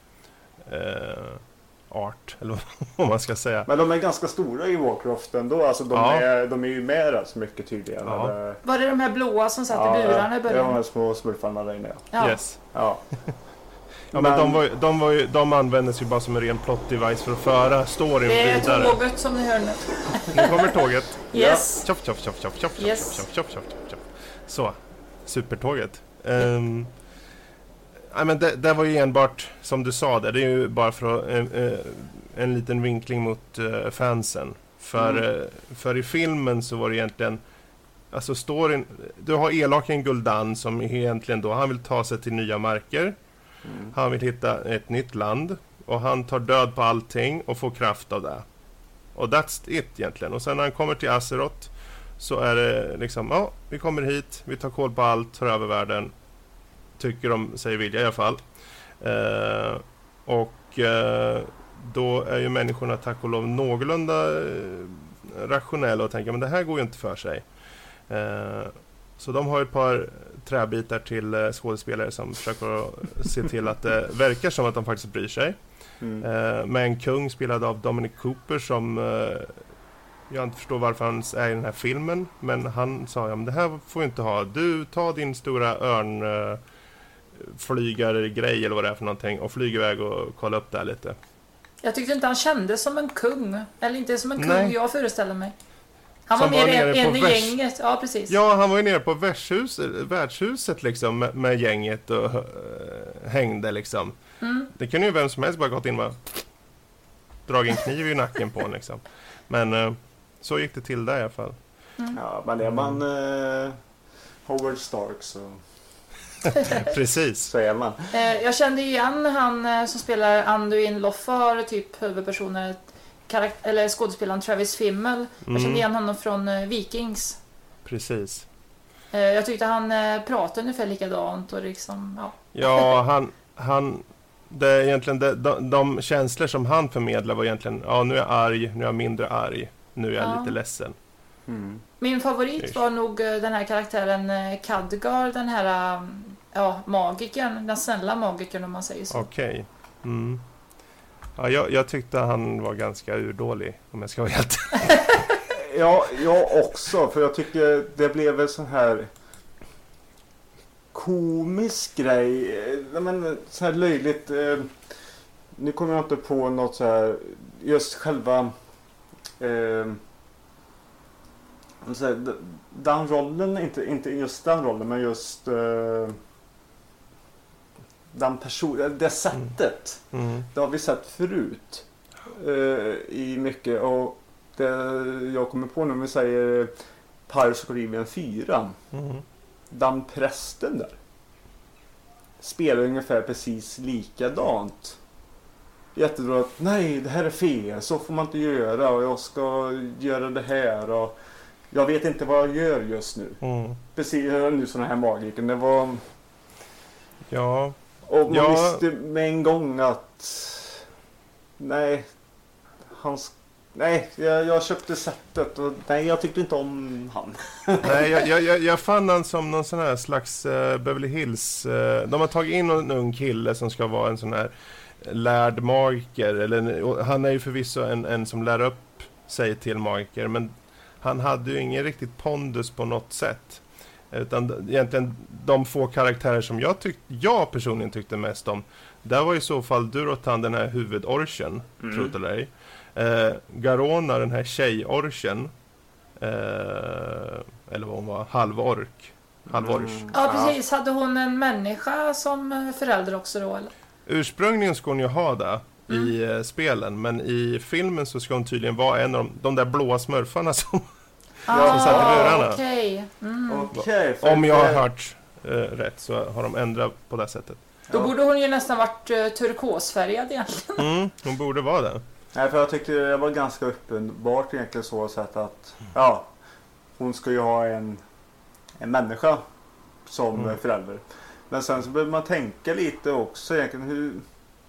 art, eller vad man ska säga. Men de är ganska stora i Warcraft ändå, alltså de är ju med rätt så mycket tydligen. Ja. Eller... Var det de här blåa som satt i burarna i början? Det var de här små smurfarna där inne. Ja. Yes. Ja. Ja, men de användes ju bara som en ren plot device för att föra storyn vidare. Det är tåget som ni hör nu. Nu kommer tåget. Yes. Tjoff. Så, supertåget. Men det var ju enbart, som du sa, det är ju bara för en liten vinkling mot fansen. För i filmen så var det egentligen, alltså storyn, du har elaken Gul'dan som egentligen då, han vill ta sig till nya marker. Han vill hitta ett nytt land och han tar död på allting och får kraft av det. Och that's it egentligen. Och sen när han kommer till Azeroth så är det liksom, vi kommer hit, vi tar koll på allt, tar över världen. Tycker de sig vilja i alla fall. Då är ju människorna tack och lov någorlunda rationella och tänker, men det här går ju inte för sig. Så de har ett par träbitar till skådespelare som försöker se till att det verkar som att de faktiskt bryr sig. Med en kung spelad av Dominic Cooper som jag inte förstår varför han är i den här filmen, men han sa, men det här får inte ha. Du tar din stora örnflygargrej eller vad det är för någonting och flyger iväg och kollar upp det här lite. Jag tyckte inte han kändes som en kung. Eller inte som en kung. Nej. Jag föreställer mig. Han Som var mer nere en på i gänget. Ja, precis. Ja, han var ju nere på värdshuset liksom med gänget och hängde liksom. Det kunde ju vem som helst bara gått in och dragit en kniv i nacken på honom liksom. Men så gick det till där i alla fall. Ja, men är man Howard Stark så Precis. så är man. Jag kände igen han som spelar Anduin Lothar, typ huvudpersonen, eller skådespelaren Travis Fimmel. Jag kände igen honom från Vikings. Precis. Jag tyckte han pratade ungefär likadant och liksom, ja. Ja, han det är egentligen de känslor som han förmedlar var egentligen, ja, nu är jag arg, nu är jag mindre arg, nu är jag lite ledsen. Min favorit var nog den här karaktären Khadgar, den här magikern, den snälla magikern om man säger så. Okej. Ja, jag tyckte han var ganska urdålig, om jag ska vara helt. Ja, jag också, för jag tycker det blev en sån här komisk grej, men så här löjligt. Nu kommer jag inte på något så här, just själva så här, den rollen, inte just den rollen, men just den personen, det sättet. Det har vi sett förut i mycket, och det jag kommer på nu, om vi säger Pirates of the Caribbean 4. Den prästen där spelar ungefär precis likadant. Jättebra att nej, det här är fel, så får man inte göra, och jag ska göra det här, och jag vet inte vad jag gör just nu. Precis nu, såna här magiken, det var... Ja. Och man visste med en gång att nej, jag köpte sättet, och nej, jag tyckte inte om han. Nej, jag fann han som någon sån här slags Beverly Hills. De har tagit in en ung kille som ska vara en sån här lärd magiker. Eller, han är ju förvisso en som lär upp sig till magiker, men han hade ju ingen riktigt pondus på något sätt. Utan egentligen de få karaktärer som jag personligen tyckte mest om, där var i så fall Durotan, den här huvudorchen, tror eller ej. Garona, den här tjejorchen, eller vad hon var, halvorch. Ja, precis. Hade hon en människa som förälder också då, eller? Ursprungligen ska hon ju ha det i spelen, men i filmen så ska hon tydligen vara en av de där blåa smurfarna som satt i lurarna. Okej. Om jag har hört rätt så har de ändrat på det sättet. Då borde hon ju nästan varit turkosfärgad egentligen. Hon borde vara det. Nej, för jag tyckte det var ganska uppenbart egentligen så sätt att hon ska ju ha en människa som förälder. Men sen så behöver man tänka lite också egentligen,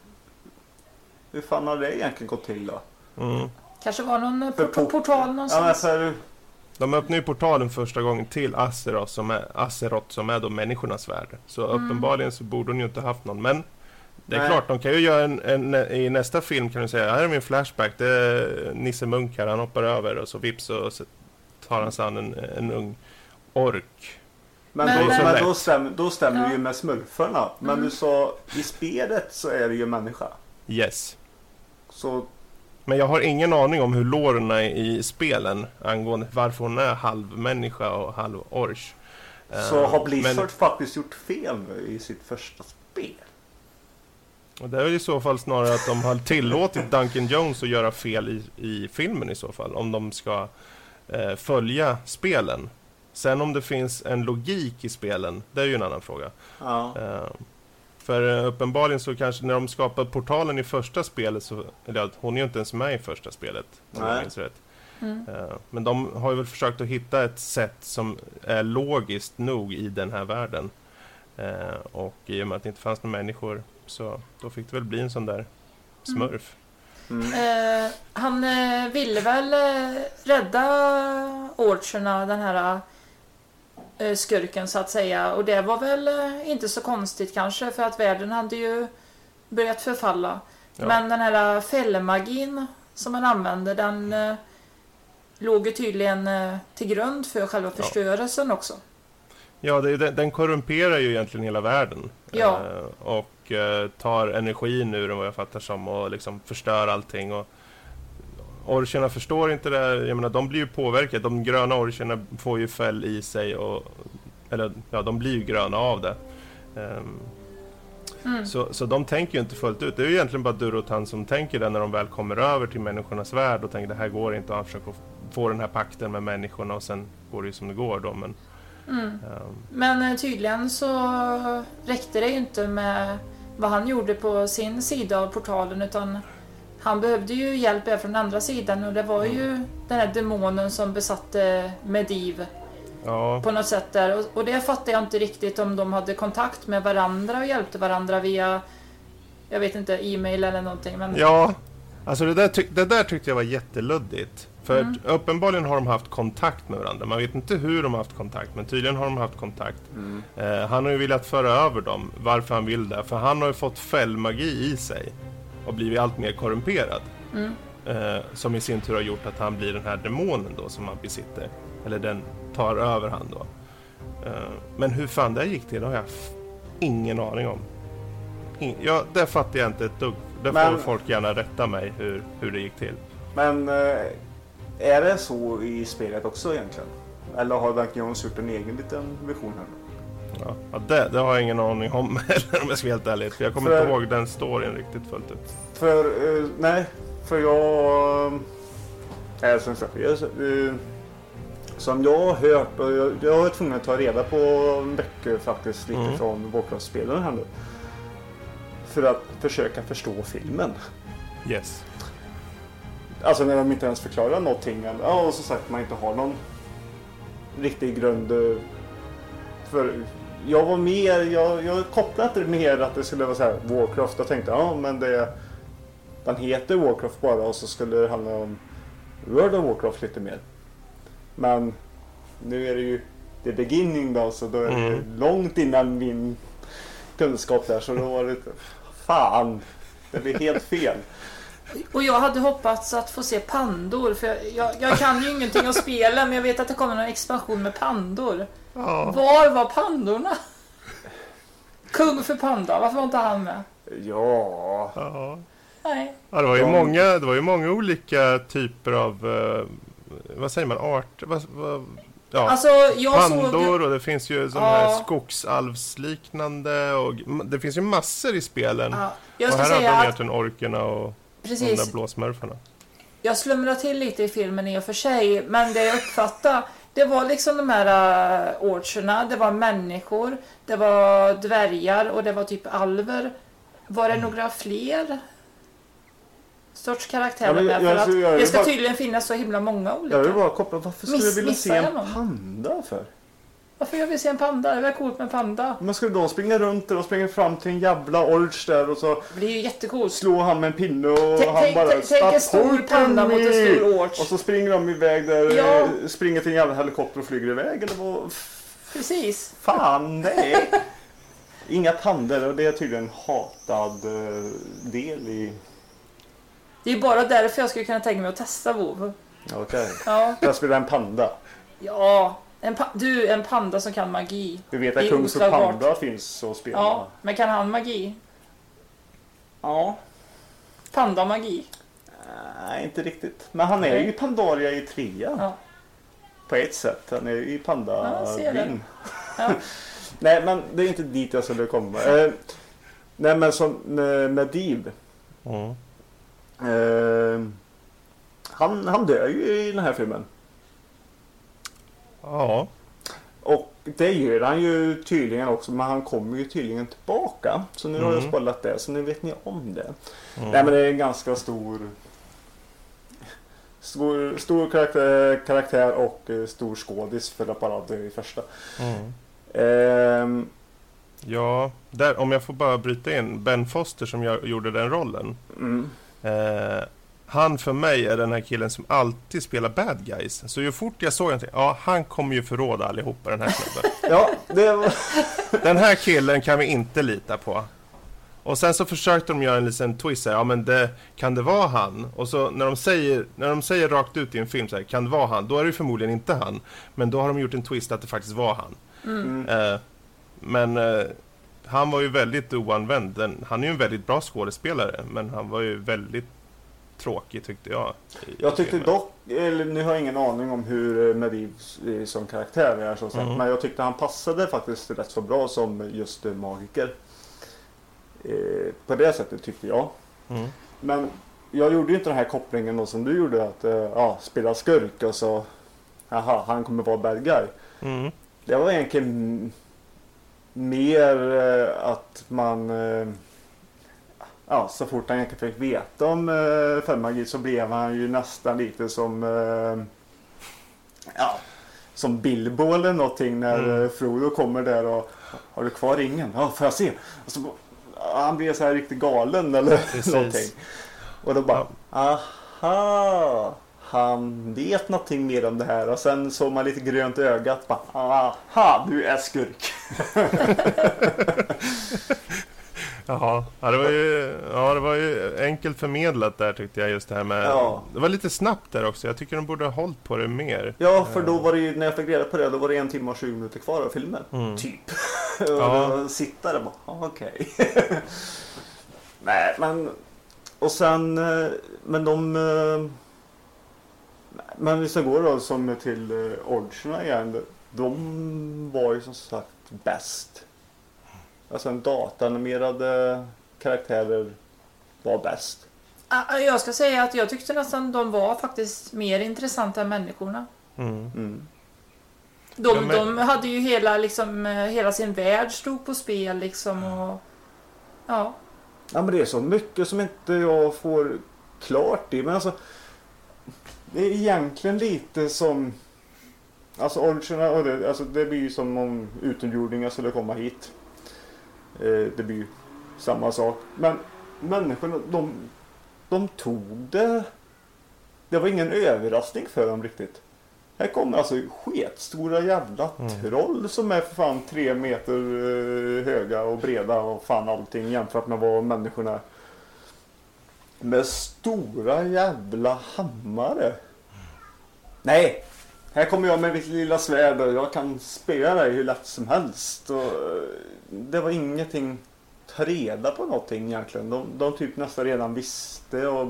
hur fan har det egentligen gått till då? Kanske var någon portal någonstans. De öppnar ju portalen första gången till Azeroth som är då människornas värld. Så uppenbarligen så borde hon ju inte haft någon. Men det är klart, de kan ju göra i nästa film kan du säga, här är min flashback, det är Nisse Munk här, han hoppar över och så vips och så tar han sig an en ung ork. Men då stämmer det ju med smurfarna. Men du sa, i spelet så är det ju människa. Yes. Så... Men jag har ingen aning om hur låren är i spelen angående varför hon är halvmänniska och halvorch. Så har Blizzard faktiskt gjort fel nu i sitt första spel? Och det är väl i så fall snarare att de har tillåtit Duncan Jones att göra fel i filmen i så fall. Om de ska följa spelen. Sen om det finns en logik i spelen, det är ju en annan fråga. Ja. För uppenbarligen så kanske när de skapade portalen i första spelet så, eller hon är ju inte ens med i första spelet, om jag minns rätt. Men de har ju väl försökt att hitta ett sätt som är logiskt nog i den här världen. Och i och med att det inte fanns några människor så då fick det väl bli en sån där smurf. Han ville väl rädda orcherna, den här skurken så att säga, och det var väl inte så konstigt kanske, för att världen hade ju börjat förfalla. Men den här fällmagin som man använde, den låg ju tydligen till grund för själva förstörelsen också. Ja, den korrumperar ju egentligen hela världen. Ja. Och tar energin ur den, vad jag fattar som, och liksom förstör allting. Och orcherna förstår inte det. Jag menar, de blir ju påverkade. De gröna orcherna får ju fäll i sig. Eller de blir ju gröna av det. Så de tänker ju inte fullt ut. Det är ju egentligen bara Durotan som tänker det när de väl kommer över till människornas värld och tänker det här går inte, och han försöker få den här pakten med människorna, och sen går det ju som det går då. Men tydligen så räckte det ju inte med vad han gjorde på sin sida av portalen, utan han behövde ju hjälp från andra sidan, och det var ju den här demonen som besatte Medivh på något sätt där. Och det fattade jag inte riktigt, om de hade kontakt med varandra och hjälpte varandra via, jag vet inte, e-mail eller någonting. Men... Ja, alltså det där tyckte jag var jätteluddigt. För uppenbarligen har de haft kontakt med varandra. Man vet inte hur de har haft kontakt, men tydligen har de haft kontakt. Han har ju velat föra över dem. Varför han vill det? För han har ju fått fällmagi i sig och blivit allt mer korrumperad. Som i sin tur har gjort att han blir den här demonen då som han besitter. Eller den tar över han då. Men hur fan det gick till, har jag ingen aning om. Det fattar jag inte ett dugg. Det får folk gärna rätta mig hur det gick till. Men är det så i spelet också egentligen? Eller har Duncan Jones gjort en egen liten version här? Ja, det har jag ingen aning om, eller om jag ska vara helt ärlig. För jag kommer inte ihåg den storyn riktigt fullt ut. För jag är som jag har hört, och jag var tvungen att ta reda på böcker faktiskt lite från Warcraft-spelen här nu. För att försöka förstå filmen. Yes. Alltså när de inte ens förklarar någonting. Och så sagt man inte har någon riktig grund. För jag var mer, jag kopplade det mer att det skulle vara så här Warcraft. Jag tänkte, men den heter Warcraft bara, och så skulle det handla om World of Warcraft lite mer. Men nu är det ju The Beginning då, så då är det långt innan min kunskap där, så då var det fan, det blir helt fel. Och jag hade hoppats att få se pandor, för jag kan ju ingenting om spelen, men jag vet att det kommer någon expansion med pandor. Var var pandorna? Kung för panda, varför var inte han med? Ja. Nej. Ja, det var ju många olika typer av vad säger man, art, alltså, pandor, och det finns ju sådana här skogsalvsliknande, och det finns ju massor i spelen. Jag och ska här säga hade de egentligen orkerna och de där blåsmurfarna. Jag slumrar till lite i filmen i och för sig, men det jag uppfattade, det var liksom de här orcherna, det var människor, det var dvärgar och det var typ alver. Var det några fler sorts karaktärer med? För att det ska tydligen finnas så himla många olika. Jag vill bara koppla, varför skulle jag vilja se en panda för? Varför jag vill se en panda? Det är väl coolt med panda. Men skulle de springa runt där och springa fram till en jävla orch där och så... Det är ju jättecoolt. Slå han med en pinne och han bara... Tänk en stor panda mot en stor orch. Och så springer de iväg där, springer till en jävla helikopter och flyger iväg eller vad... Precis. Fan, nej. Inga pandor, och det är tydligen en hatad del i... Det är bara därför jag skulle kunna tänka mig att testa WoW. Okej. Ja. Jag spelar en panda. Ja, en panda som kan magi. Du vet att Kung för panda finns att spela. Ja, men kan han magi? Ja. Panda-magi? Nej, inte riktigt. Men han är ju Pandaria i 3. Ja. På ett sätt. Han är ju panda-vin. Ja. Nej, men det är inte dit jag skulle komma. Nej, men som Medivh. Han dör ju i den här filmen. Ja. Och det gör han ju tydligen också, men han kommer ju tydligen tillbaka. Så nu har jag spelat det, så nu vet ni om det. Nej, men det är en ganska stor karaktär och stor skådis för att bara dö i första. Ja, där, om jag får bara bryta in, Ben Foster som gjorde den rollen. Han för mig är den här killen som alltid spelar bad guys. Så ju fort jag såg han kommer ju förråda allihopa, den här snubben. Ja, det var... Den här killen kan vi inte lita på. Och sen så försökte de göra en liten twist här, ja men kan det vara han? Och så när de säger rakt ut i en film så här, kan det vara han? Då är det förmodligen inte han. Men då har de gjort en twist att det faktiskt var han. Men han var ju väldigt oanvänd. Han är ju en väldigt bra skådespelare, men han var ju väldigt tråkig tyckte jag. Jag tyckte dock, eller nu har jag ingen aning om hur Medivh som karaktär är så sagt, men jag tyckte han passade faktiskt rätt så bra som just magiker. På det sättet tyckte jag. Men jag gjorde ju inte den här kopplingen då, som du gjorde att spela skurk och så han kommer vara bad guy. Det var egentligen mer att man så fort han egentligen fick veta om färgmagi så blev han ju nästan lite som Bilbo eller någonting när Frodo kommer där och har du kvar ringen? Ja, får jag se? Och så, han blir så här riktigt galen eller någonting. Och då bara, aha, han vet någonting mer om det här. Och sen såg man lite grönt i ögat. Bara, aha, du är skurk. Jaha, det var ju enkelt förmedlat där tyckte jag just det här med. Det var lite snabbt där också. Jag tycker de borde ha hållit på det mer. Ja, för då var det ju, när jag fick reda på det, då var det 1 timme och 20 minuter kvar av filmen. Typ. Och då sitter där och bara, okej. Nej, men och sen men vi ska gå då som till Orcherna igen. De var ju som sagt bäst. Alltså en datanimerade karaktärer var bäst. Jag ska säga att jag tyckte nästan de var faktiskt mer intressanta än människorna. De hade ju hela sin värld stod på spel liksom och ja. Ja, men det är så mycket som inte jag får klart i, men alltså det är egentligen lite som alltså Orcherna och det blir ju som om utomjordingar skulle komma hit. Det blir ju samma sak. Men människorna, de tog det. Det var ingen överraskning för dem riktigt. Här kommer alltså sketstora jävla troll som är för fan 3 meter höga och breda och fan allting jämfört med vad människorna med stora jävla hammare. Nej, här kommer jag med mitt lilla svärd och jag kan spela dig hur lätt som helst. Och det var ingenting ta reda på någonting egentligen. De typ nästan redan visste och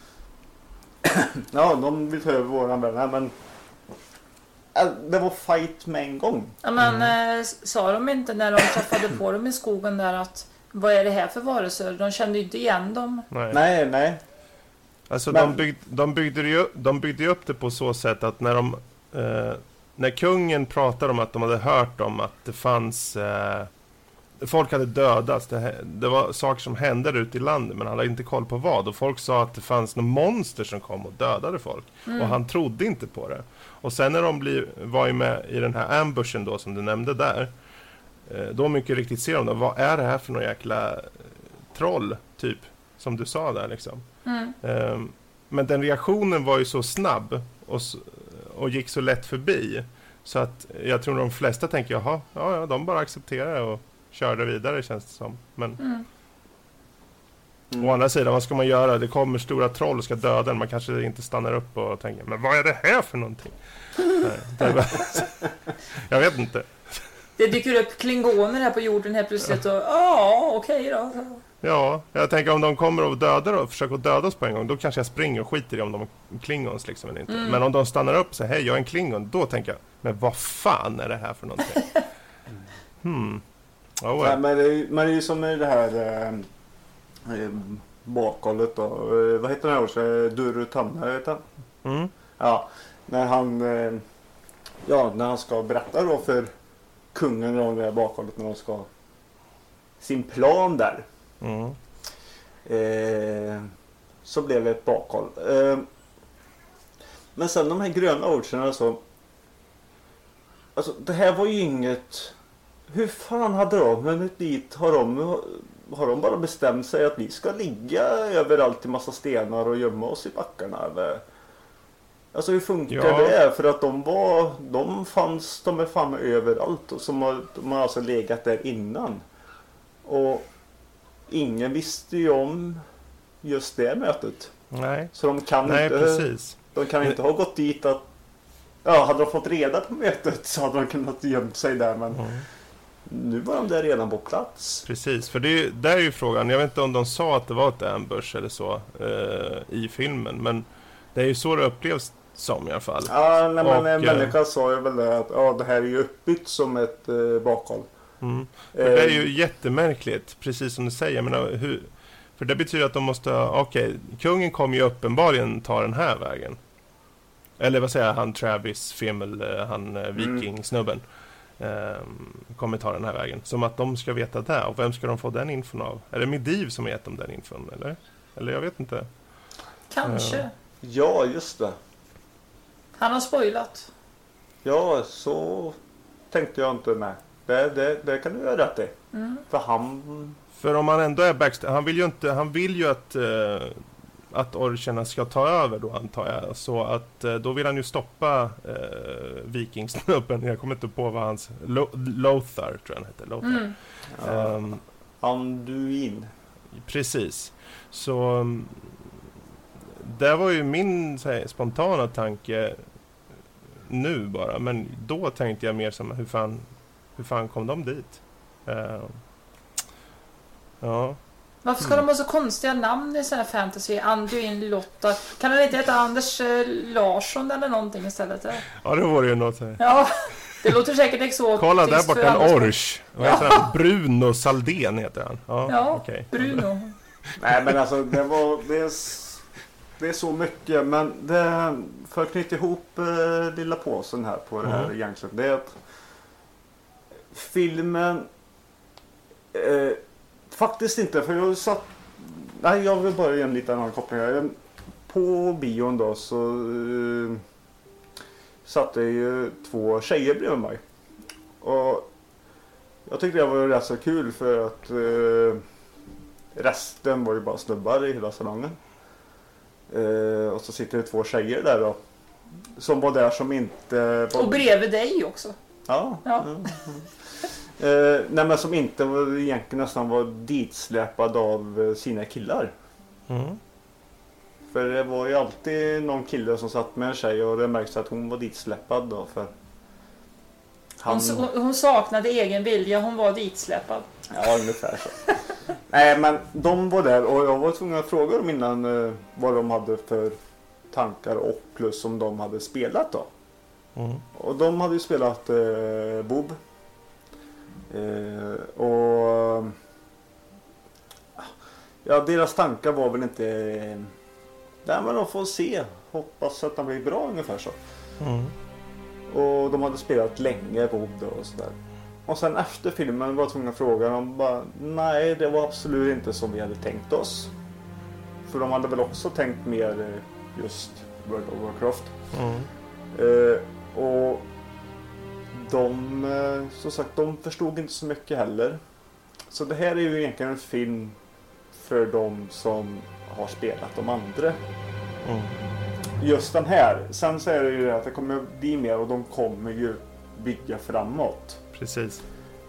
de vill ta över våran värld. Men det var fight med en gång. Ja, men sa de inte när de träffade på dem i skogen där att vad är det här för varelser? De kände ju inte igen dem. Nej. Alltså de byggde ju upp det på så sätt att när kungen pratade om att de hade hört om att det fanns folk hade dödats, det var saker som hände ute i landet men han hade inte koll på vad, och folk sa att det fanns någon monster som kom och dödade folk och han trodde inte på det. Och sen när de var ju med i den här ambushen då som du nämnde där, då mycket riktigt ser de då, vad är det här för någon jäkla troll typ som du sa där liksom. Men den reaktionen var ju så snabb och gick så lätt förbi så att jag tror de flesta tänker jaha, de bara accepterar och körde vidare känns det som. Men å andra sidan, vad ska man göra? Det kommer stora troll och ska döda den. Man kanske inte stannar upp och tänker, men vad är det här för någonting? Jag vet inte. Det dyker upp klingoner här på jorden helt plötsligt och okej då. Ja, jag tänker om de kommer och dödar och försöker döda oss på en gång, då kanske jag springer och skiter i om de är klingons liksom eller inte. Men om de stannar upp och säger, hej jag är en klingon, då tänker jag, men vad fan är det här för någonting? Nej, men det är ju som i det här bakhållet då. Vad heter den här också? Durutanna heter han. Ja, när han ska berätta då för kungen om det här bakhållet när de ska sin plan där. Så blev det ett bakhåll. Men sen de här gröna orcherna så alltså det här var ju inget. Hur fan hade de hunnit dit? Har de bara bestämt sig att vi ska ligga överallt i massa stenar och gömma oss i backarna eller? Alltså hur funkar det? För att de är fan överallt och de har alltså legat där innan. Och ingen visste ju om just det mötet. Nej. Så de kan Precis. De kan inte ha gått dit att... Ja, hade de fått reda på mötet så hade de kunnat gömt sig där. Men nu var de där redan på plats. Precis, för där är ju frågan. Jag vet inte om de sa att det var ett ambush eller så i filmen. Men det är ju så det upplevs som i alla fall. Ja, men en människa sa ju väl det att det här är ju uppbyggt som ett bakhåll. Det är ju jättemärkligt, precis som du säger. Men för det betyder att de måste... kungen kommer ju uppenbarligen ta den här vägen. Eller vad säger han, Travis Fimmel, han vikingsnubben. Kommer ta den här vägen. Som att de ska veta det. Och vem ska de få den infon av? Är det Medivh som har gett dem den infon? Eller jag vet inte. Kanske. Ja, just det. Han har spoilat. Ja, så tänkte jag inte med. Det kan du göra rätt i. För om han ändå är backstage, han vill ju att orcherna ska ta över då, antar jag. Så att då vill han ju stoppa vikingsnubben. Jag kommer inte på vad hans... Lothar, tror jag han heter. Lothar. Anduin. Precis. Så det var ju min spontana tanke nu bara. Men då tänkte jag mer som, hur fan kom de dit? Ja. Varför ska de ha så konstiga namn i sån här fantasy? Anduin, Lotta. Kan det inte heta Anders Larsson eller någonting istället? Ja, det var ju något här. Ja, det låter säkert exotiskt. Kolla där borta, en orch. Vad heter han? Bruno Saldén heter han. Ja, okay. Bruno. Nej, men alltså det är så mycket. Men för att knyta ihop lilla påsen här på det här egentligen. Det är att filmen... faktiskt inte, för jag vill bara ge en liten annan koppling här. På bion då så satt det ju 2 tjejer bredvid mig. Och jag tyckte det var rätt så kul för att resten var ju bara snubbar i hela salongen. Och så sitter det 2 tjejer där då. Som var där som inte... Och bredvid dig också. Ja. Nej, men som inte egentligen nästan var ditsläpad av sina killar. För det var ju alltid någon kille som satt med en tjej och det märks att hon var ditsläpad då för hon saknade egen vilja, hon var ditsläpad. Ja, ungefär så. Nej, men de var där och jag var tvungen att fråga dem innan vad de hade för tankar och plus om de hade spelat då. Och de hade ju spelat Bob. Och ja, deras tankar var väl inte nej, men de får se, hoppas att de blir bra ungefär så. Och de hade spelat länge Bob då och sådär. Och sen efter filmen var jag tvungen att fråga dem bara, nej, det var absolut inte som vi hade tänkt oss. För de hade väl också tänkt mer just World of Warcraft. Och som sagt, de förstod inte så mycket heller. Så det här är ju egentligen en film för de som har spelat de andra. Just den här. Sen så är det ju det att det kommer bli mer och de kommer ju bygga framåt. Precis.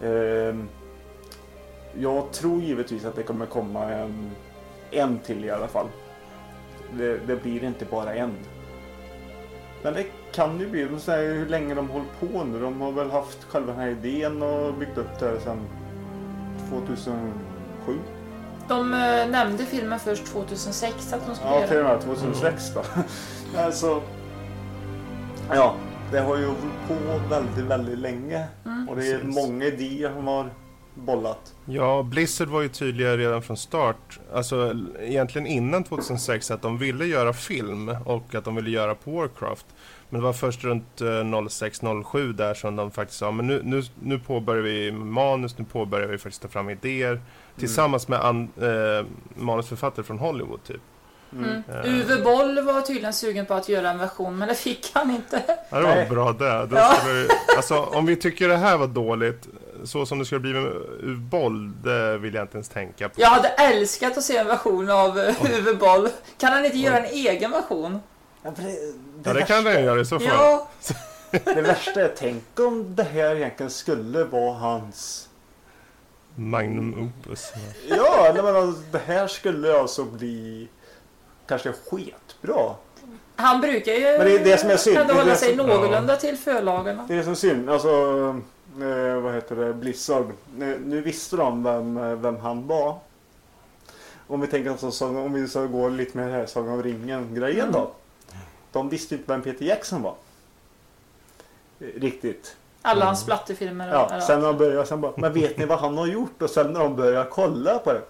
Jag tror givetvis att det kommer komma en till i alla fall. Det blir inte bara en. Men det kan ju bli, hur länge de håller på nu. De har väl haft själva den här idén och byggt upp det här sedan 2007. De nämnde filmen först 2006 att de skulle göra. Ja, till och med 2006 då. Alltså, ja, det har ju hållit på väldigt, väldigt länge. Och det är många idéer som har bollat. Ja, Blizzard var ju tydliga redan från start. Alltså egentligen innan 2006 att de ville göra film och att de ville göra på Warcraft. Men det var först runt 06-07 där som de faktiskt sa, men nu påbörjar vi manus, nu påbörjar vi faktiskt ta fram idéer tillsammans med manusförfattare från Hollywood typ. Uwe Boll var tydligen sugen på att göra en version, men det fick han inte. Ja, det var bra det. Alltså om vi tycker det här var dåligt, så som det skulle bli med Uwe Boll, det vill jag inte ens tänka på. Jag hade älskat att se en version av Uwe Boll. Kan han inte göra en egen version? Ja, det kan den göra i så fall. Ja. Det värsta är, tänk om det här egentligen skulle vara hans Magnum opus. Ja, men alltså, det här skulle alltså bli kanske skitbra. Han brukar ju men det är det som är synd. ändå hålla sig som, någorlunda till förlagarna. Det är som synd. Alltså, vad heter det? Blizzard. Nu visste de vem han var. Om vi tänker alltså, om vi ska gå lite med här Sagan om ringen-grejen då. De visste inte vem Peter Jackson var. Riktigt. Alla hans splatterfilmer. Ja, sen när de började, sen bara, men vet ni vad han har gjort? Och sen när de började kolla på det.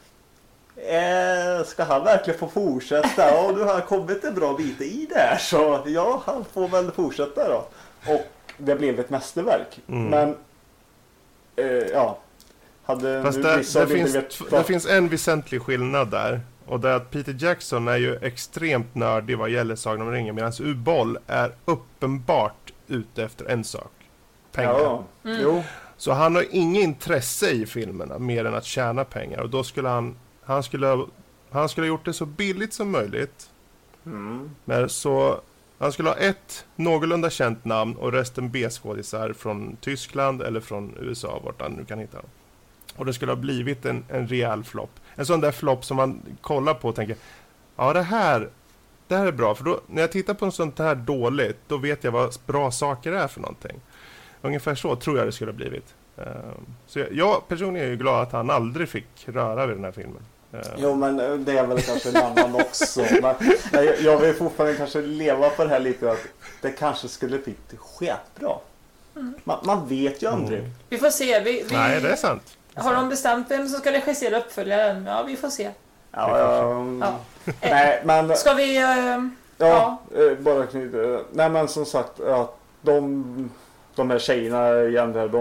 Ska han verkligen få fortsätta? Ja, nu har han kommit en bra bit i det här. Så ja, han får väl fortsätta då. Och det blev ett mästerverk. Men, ja. Fast det finns en väsentlig skillnad där. Och det är att Peter Jackson är ju extremt nördig vad gäller Sagan om ringen. Medan U-boll är uppenbart ute efter en sak. Pengar. Ja. Jo. Så han har inget intresse i filmerna mer än att tjäna pengar. Och då skulle han skulle ha gjort det så billigt som möjligt. Men så han skulle ha ett någorlunda känt namn och resten B-skådisar från Tyskland eller från USA, vart han nu kan hitta dem. Och det skulle ha blivit en rejäl flopp. En sån där flopp som man kollar på och tänker, ja det här är bra. För då, när jag tittar på en sånt här dåligt, då vet jag vad bra saker är för någonting. Ungefär så tror jag det skulle ha blivit. Så jag personligen är ju glad att han aldrig fick röra vid den här filmen. Jo, men det är väl kanske en annan också. Men jag vill fortfarande kanske leva på det här lite, att det kanske skulle bli skitbra. Man vet ju aldrig. Vi får se. Nej, det är sant. Har de bestämt vem som ska regissera uppföljaren? Ja, vi får se. Ja. Nej, men ska vi... bara knyta. Nej, men som sagt, att de här tjejerna igen där,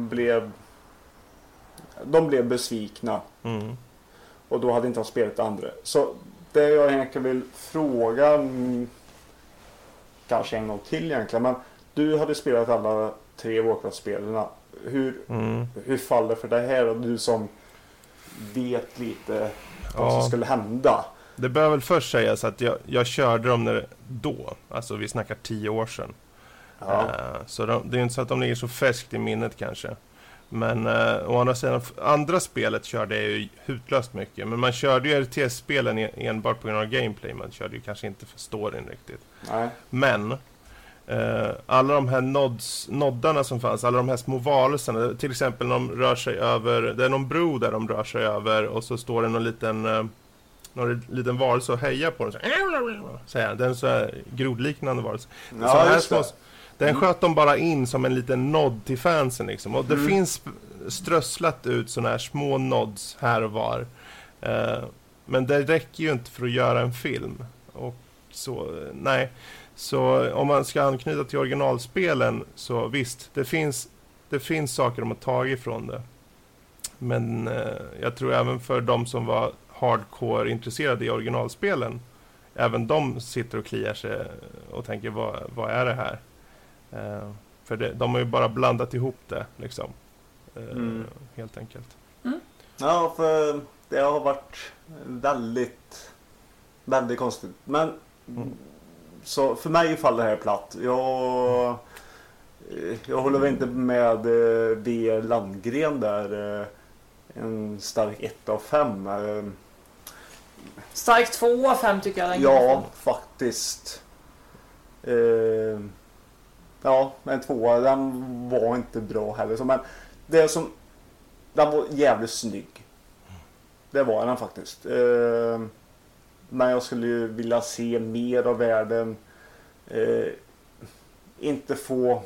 de blev besvikna. Och då hade inte de spelat andra. Så det jag egentligen vill fråga, kanske en gång till egentligen, men du hade spelat alla 3 Warcraft-spelarna. Hur faller för dig här, och du som vet lite vad som skulle hända? Det bör väl först sägas att jag körde dem då. Alltså vi snackar 10 år sedan. Så det är inte så att de ligger så färskt i minnet kanske. Men å andra sidan, andra spelet körde jag ju hutlöst mycket. Men man körde ju RTS-spelen enbart på grund av gameplay. Man körde ju kanske inte för storyn riktigt. Nej. Men alla de här noddarna som fanns, alla de här små varelserna, till exempel när de rör sig över, det är någon bro där de rör sig över, och så står det någon liten varelse och hejar på den så här, den så här grodliknande varelse. Ja, så här små, den sköt de bara in som en liten nod till fansen liksom. Och det finns strösslat ut såna här små nods här och var. Men det räcker ju inte för att göra en film. Och så, nej. Så om man ska anknyta till originalspelen, så visst, det finns saker de har tagit ifrån det. Men jag tror även för de som var hardcore intresserade i originalspelen, även de sitter och kliar sig och tänker, vad är det här? För de har ju bara blandat ihop det liksom. Helt enkelt. Ja, för det har varit väldigt, väldigt konstigt. Men så för mig faller det här platt. Jag håller väl inte med B. Landgren där. En stark 1 av 5. Stark 2 av 5 tycker jag. Ja, faktiskt. Ja, en 2, den var inte bra heller. Men den var jävligt snygg. Det var den faktiskt. Men jag skulle ju vilja se mer av världen. Inte få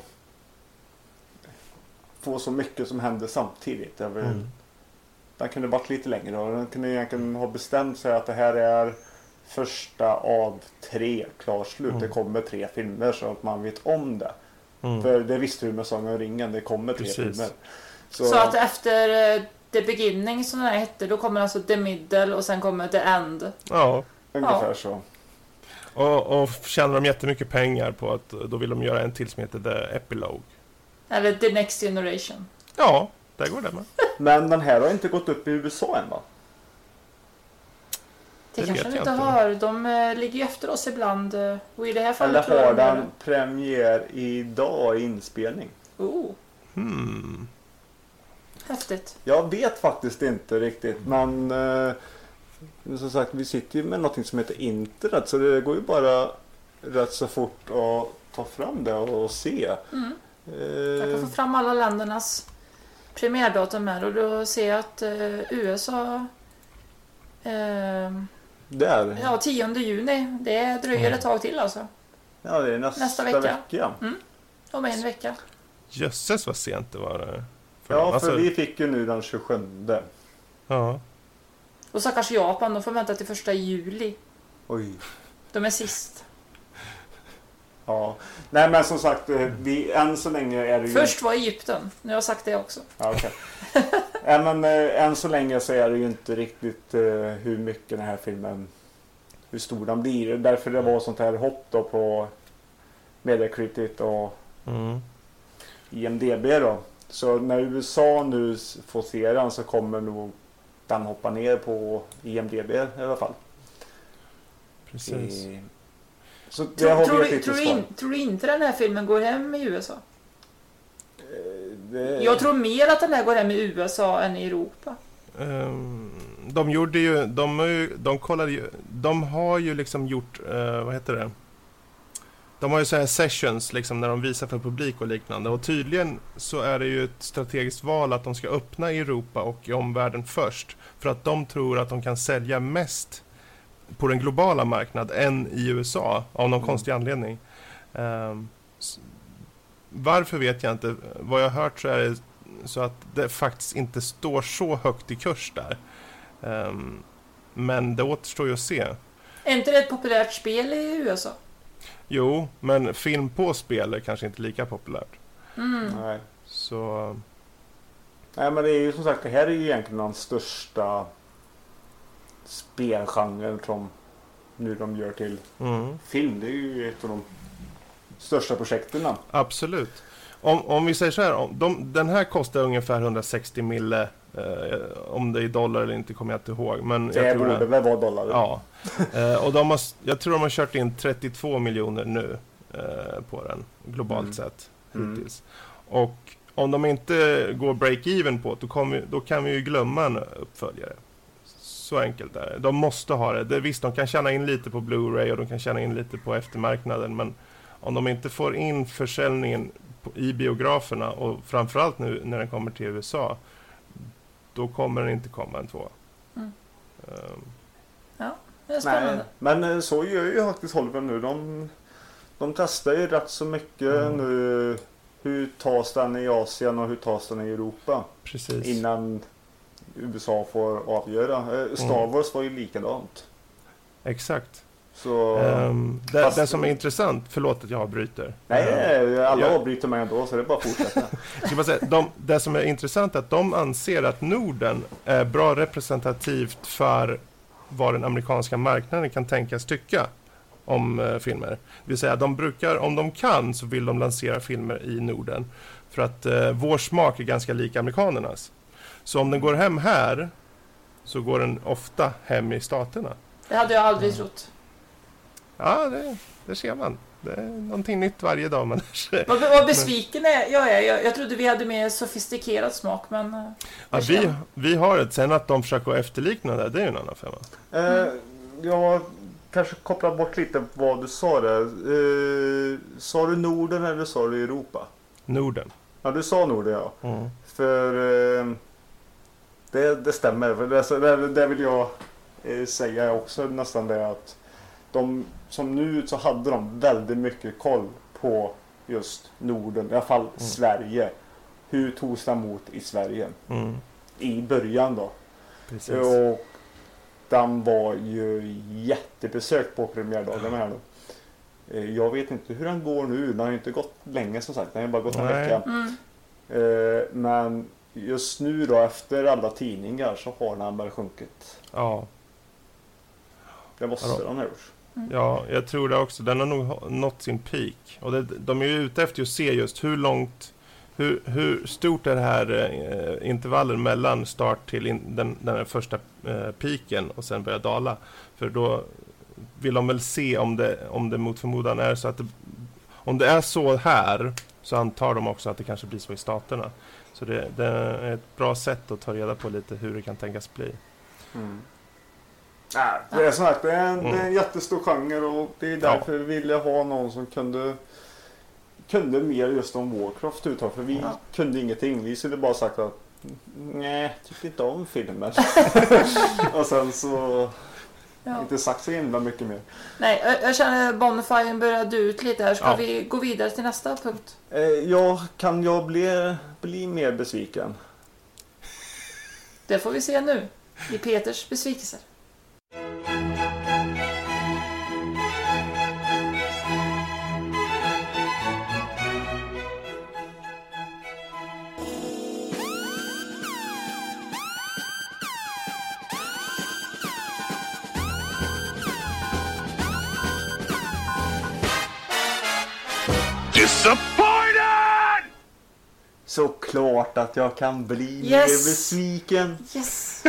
så mycket som händer samtidigt. Den kunde varit lite längre då. Den kunde egentligen ha bestämt sig att det här är första av 3 klart slut. Det kommer 3 filmer så att man vet om det. För det visste du med Sagan om ringen. Det kommer 3 filmer. Så att efter The Beginning som det hette, då kommer alltså The Middle och sen kommer The End. Ja. Ungefär så. Och tjänar de jättemycket pengar på att då vill de göra en till som heter The Epilogue. Eller The Next Generation. Ja, där går det med. Men den här har inte gått upp i USA än, va? Det kanske inte har. De ligger ju efter oss ibland. Och i det här fallet eller har den premiär idag i inspelning? Häftigt. häftigt? Jag vet faktiskt inte riktigt, men som sagt, vi sitter ju med något som heter internet, så det går ju bara rätt så fort att ta fram det och se. Jag kan få fram alla ländernas premiärdatum här och då ser jag att USA där. Ja, 10 juni. Det dröjer ett tag till alltså. Ja, det är nästa vecka. Om en vecka. Jösses vad sent det var där. För vi fick ju nu den 27. Ja. Och så kanske Japan, de får vänta till 1 juli. Oj. De är sist. Ja. Nej, men som sagt, än så länge är det ju... Först var Egypten. Nu har jag sagt det också. Ja, okej. Men än så länge så är det ju inte riktigt hur mycket den här filmen, hur stor den blir. Därför det var sånt här hopp då på Metacritic och IMDb då. Så när USA nu får se den så kommer nog den hoppa ner på IMDb i alla fall. Precis. Så tror du inte den här filmen går hem i USA? Jag tror mer att den här går hem i USA än i Europa. De gjorde ju, de kollade ju, de har ju liksom gjort, vad heter det? De har ju så här sessions liksom när de visar för publik och liknande, och tydligen så är det ju ett strategiskt val att de ska öppna i Europa och i omvärlden först, för att de tror att de kan sälja mest på den globala marknaden än i USA av någon konstig anledning. Varför vet jag inte. Vad jag har hört så är det så att det faktiskt inte står så högt i kurs där. Men det återstår ju att se. Är inte det ett populärt spel i USA? Jo, men film på spel är kanske inte lika populärt. Nej. Så... Nej, men det är ju som sagt, det här är ju egentligen den största spelgenren som nu de gör till film. Det är ju ett av de största projekten. Absolut. Om vi säger så här, den här kostar ungefär 160 mille, om det är dollar eller inte kommer jag inte ihåg. Men det borde väl vara dollar. Ja. Och jag tror de har kört in 32 miljoner nu på den, globalt sett, hittills. Och om de inte går break-even på det, då kan vi ju glömma en uppföljare. Så enkelt är det. De måste ha det. Visst, de kan tjäna in lite på Blu-ray och de kan tjäna in lite på eftermarknaden, men om de inte får in försäljningen i biograferna, och framförallt nu när den kommer till USA, då kommer den inte komma en 2. Ja, det är spännande. Nej, men så gör ju faktiskt Hollywood nu. De testar ju rätt så mycket nu. Hur tas den i Asien och hur tas den i Europa? Precis. Innan USA får avgöra. Star Wars var ju likadant. Exakt. Så, det som är intressant, förlåt att jag avbryter. Nej, alla avbryter mig ändå, så det är bara att fortsätta. Det som är intressant är att de anser att Norden är bra representativt för vad den amerikanska marknaden kan tänkas tycka om filmer. Det vill säga, de brukar, om de kan, så vill de lansera filmer i Norden. För att vår smak är ganska lika amerikanernas. Så om den går hem här, så går den ofta hem i staterna. Det hade jag aldrig trott. Ja, det ser man. Det är någonting nytt varje dag. Men vad besviken jag är. Jag trodde vi hade mer sofistikerad smak, men... Ja, vi har det. Sen att de försöker efterlikna det är ju en annan femma. Jag kanske kopplar bort lite vad du sa där. Sa du Norden eller sa du Europa? Norden. Ja, du sa Norden, ja. För det stämmer. För det vill jag säga också nästan det, att de som nu så hade de väldigt mycket koll på just Norden, i alla fall Sverige. Hur togs den emot i Sverige? I början då. Precis. Och den var ju jättebesökt på premiärdagen här då. Jag vet inte hur den går nu. Den har ju inte gått länge, som sagt. Den har bara gått en vecka. Men just nu då, efter alla tidningar, så har den väl sjunkit. Ja. Det måste den ha gjort. Ja, jag tror det också. Den har nog nått sin peak. Och de är ju ute efter att se just hur stort är det här intervallen mellan start till den här första piken och sen börja dala. För då vill de väl se om det mot förmodan är så att om det är så här, så antar de också att det kanske blir så i staterna. Så det är ett bra sätt att ta reda på lite hur det kan tänkas bli. Det är som sagt, det är en jättestor genre och det är därför vi ville ha någon som kunde mer just om Warcraft uttag, för vi kunde ingenting. Vi skulle bara sagt att nej, tycker inte om filmen. Och sen så inte sagt så himla mycket mer. Nej, jag känner Bonfire börjar dö ut lite här. Ska vi gå vidare till nästa punkt? Kan jag bli mer besviken? Det får vi se nu i Peters besvikelser. Disappointed! Såklart att jag kan bli mer besviken. Yes!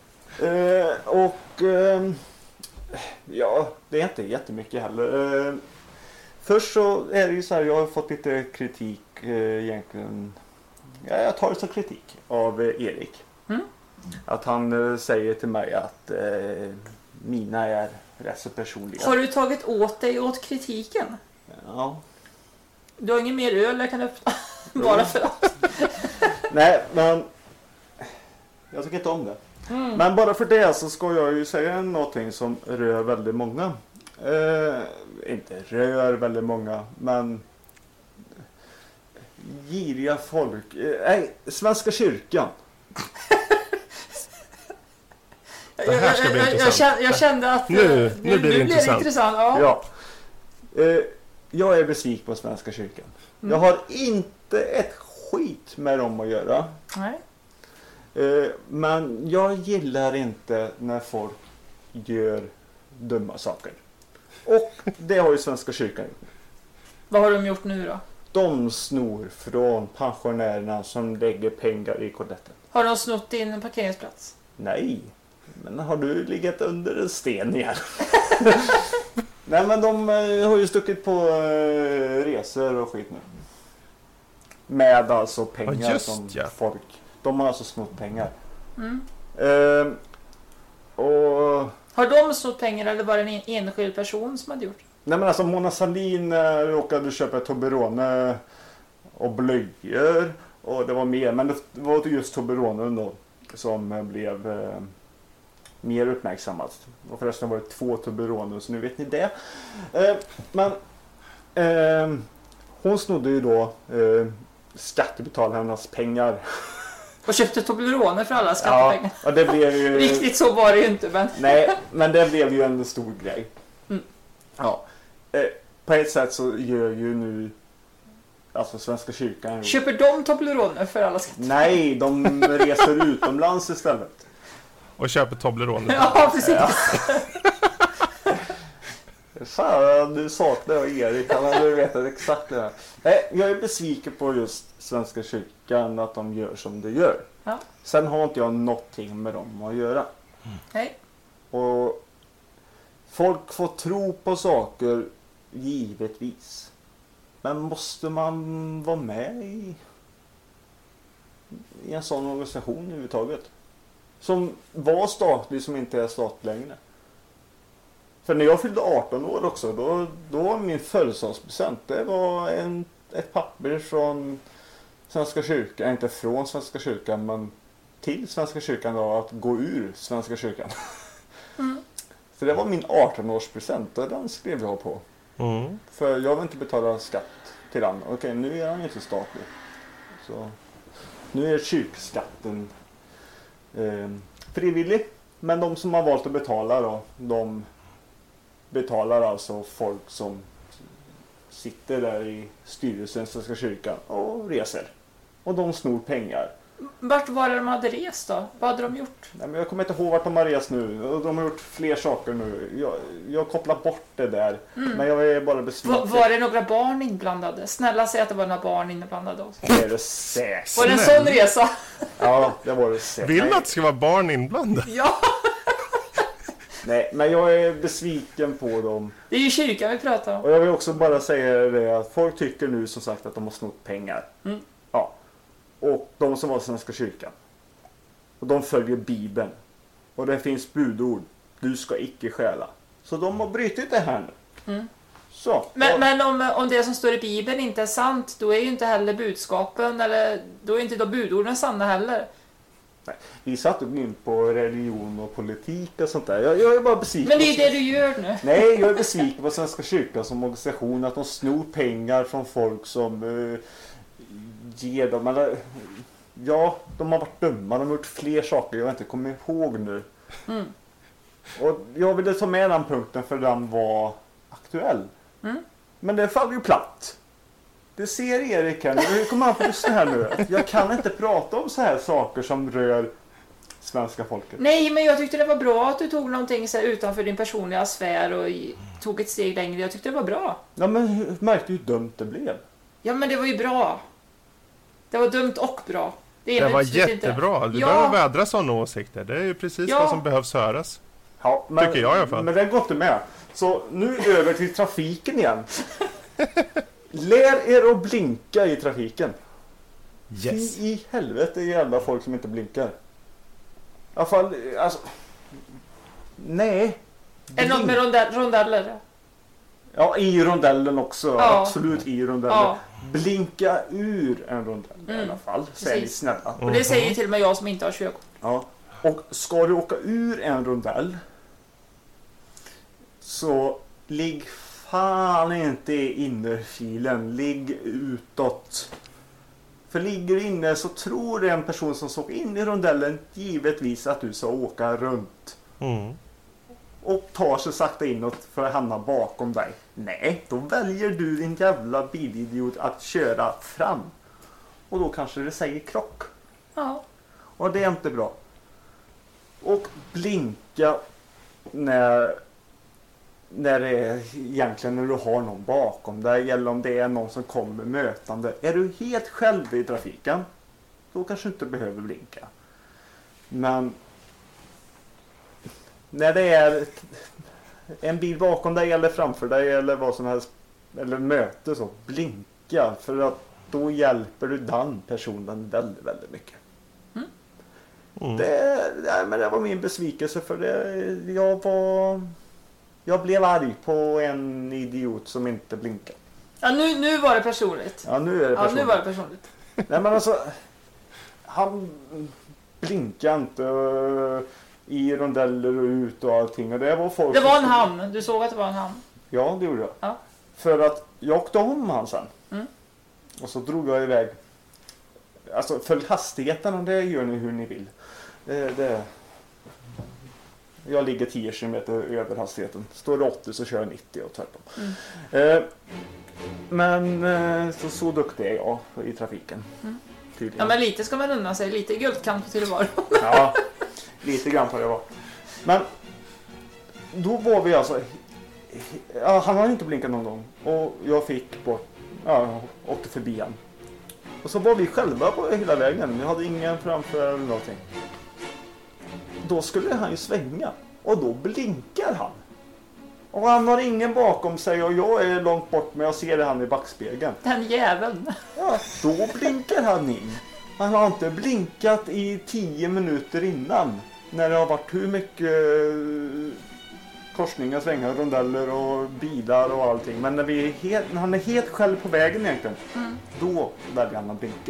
Det är inte jättemycket heller. Först så är det ju så här, jag har fått lite kritik egentligen. Ja, jag tar det som kritik av Erik. Att han säger till mig att mina är rätt så personliga. Har du tagit åt dig åt kritiken? Ja. Du har ingen mer öl jag kan öppna? Bara för att. Nej, men jag tycker inte om det. Men bara för det så ska jag ju säga någonting som rör väldigt många. Inte rör väldigt många, men giriga folk. Svenska kyrkan. Det här ska bli intressant. Jag kände att nu blir det intressant. Ja. Jag är besviken på Svenska kyrkan. Jag har inte ett skit med dem att göra. Nej. Men jag gillar inte när folk gör dumma saker. Och det har ju Svenska kyrkan gjort. Vad har de gjort nu då? De snor från pensionärerna som lägger pengar i kolletten. Har de snott in en parkeringsplats? Nej, men har du legat under en sten igen? Nej, men de har ju stuckit på resor och skit nu. Med alltså pengar från folk. De har alltså snott pengar. Och har de snott pengar eller var det en enskild person som hade gjort? Nej, men alltså Mona Sahlin råkade köpa Toblerone och blöjor och det var mer, men det var just Toblerone då som blev mer uppmärksammat. Och förresten var det 2 Toblerone, så nu vet ni det. Men hon snodde ju då skattebetalarnas pengar. Och köpte Toblerone för alla skattepengar. Ja, det blev ju... Riktigt så var det ju inte, men... Nej, men det blev ju en stor grej. Ja. På ett sätt så gör ju nu alltså Svenska kyrkan... Köper de Toblerone för alla skattepengar? Nej, de reser utomlands istället. Och köper Toblerone. Ja, precis. Ja. Fan, du saknar jag Erik. Han hade vetat exakt det här. Nej, jag är besviken på just Svenska kyrkan att de gör som de gör. Ja. Sen har inte jag någonting med dem att göra. Nej. Och folk får tro på saker givetvis. Men måste man vara med i en sån organisation överhuvudtaget? Som var statlig, som inte är statlig längre. För när jag fyllde 18 år också, då var min födelsedagspresent, det var ett papper från Svenska kyrkan, inte från Svenska kyrkan, men till Svenska kyrkan då, att gå ur Svenska kyrkan. Så det var min 18-årspresent och den skrev jag på. För jag vill inte betala skatt till den. Okej, nu är han inte statlig. Så nu är kyrkskatten frivillig. Men de som har valt att betala då, de betalar alltså folk som sitter där i styrelsen Svenska kyrkan och reser. Och de snor pengar. Vart var det de hade rest då? Vad hade de gjort? Nej, men jag kommer inte ihåg vart de har rest nu. De har gjort fler saker nu. Jag kopplar bort det där. Men jag är bara besviken. Var det några barn inblandade? Snälla säg att det var några barn inblandade också. Det är det säkert. Var det en sån resa? Ja, det var det säkert. Vill du att det ska vara barn inblandade? Ja. Nej, men jag är besviken på dem. Det är ju kyrkan vi pratar om. Och jag vill också bara säga det att folk tycker nu som sagt att de har snott pengar. Ja. och de som var Svenska kyrkan. Och de följer Bibeln. Och det finns budord. Du ska icke stjäla. Så de har brytit det här nu. Mm. Så. Men om det som står i Bibeln inte är sant, då är ju inte heller budskapen, eller då är inte de budorden sanna heller. Nej, vi satt upp in på religion och politik och sånt där. Jag är bara besviken. Men det är det du gör nu. Nej, jag är besviken på Svenska kyrkan som organisation. Att de snor pengar från folk som ger dem. Eller, ja, de har varit dömda. De har gjort fler saker jag inte kommer ihåg nu. Mm. Och jag ville ta med den punkten för den var aktuell. Mm. Men det faller ju platt. Det ser Erik här. Nu kommer han få lyssna här nu. Jag kan inte prata om så här saker som rör svenska folket. Nej, men jag tyckte det var bra att du tog någonting så här utanför din personliga sfär och tog ett steg längre. Jag tyckte det var bra. Ja, men märkte ju hur dumt det blev. Ja, men det var ju bra. Det var dumt och bra. Det var jättebra. Du behöver vädra sådana åsikter. Det är ju precis vad som behövs höras. Ja, men, tycker jag i alla fall. Men det går inte med. Så nu över till trafiken igen. Lär er att blinka i trafiken. Yes. I helvete jävla folk som inte blinkar. I alla fall, alltså... Nej. Är det något med rondeller? Ja, i rondellen också. Ja. Absolut i rondellen. Ja. Blinka ur en rondell i alla fall. Säg ni snälla. Och det säger till och med jag som inte har körkort. Ja. Och ska du åka ur en rondell så ligg fan inte i innerfilen. Ligg utåt. För ligger du inne så tror en person som såg in i rondellen givetvis att du ska åka runt. Mm. Och tar sig sakta inåt för att hamna bakom dig. Nej, då väljer du din jävla bilidiot att köra fram. Och då kanske det säger krock. Ja. Och det är inte bra. Och blinka när det är egentligen när du har någon bakom dig. Eller om det är någon som kommer mötande. Är du helt själv i trafiken, då kanske du inte behöver blinka. Men när det är en bil bakom dig eller framför dig eller vad som helst, eller möte, så blinka, för att då hjälper du den personen väldigt, väldigt mycket. Mm. Det var min besvikelse, för jag blev arg på en idiot som inte blinkade. Ja, nu var det personligt. Ja, nu är det personligt. Ja, nu var det personligt. Nej, men alltså, han blinkade inte i rondeller och ut och allting. Och det var folk. Det var en han. Du såg att det var en han. Ja, det gjorde jag. Ja. För att jag åkte om han sen. Mm. Och så drog jag iväg. Alltså, följ hastigheten, och det gör ni hur ni vill. Jag ligger 10 km över hastigheten. Står det 80 så kör jag 90 och tvärtom. Men så duktig är jag i trafiken. Tydligen. Ja, men lite ska man unna sig. Lite guldkant till var. Ja, lite grann får det vara. Men då var vi alltså... Ja, han har inte blinkat någon gång. Och jag fick bort... Ja, åkte förbi han. Och så var vi själva på hela vägen. Vi hade ingen framför eller någonting. Då skulle han ju svänga. Och då blinkar han. Och han har ingen bakom sig och jag är långt bort, men jag ser han i backspegeln. Den jäveln. Ja, då blinkar han in. Han har inte blinkat i 10 minuter innan. När det har varit hur mycket korsningar, svängar, rondeller och bilar och allting. Men när han är helt själv på vägen egentligen. Då väljer han att blinka.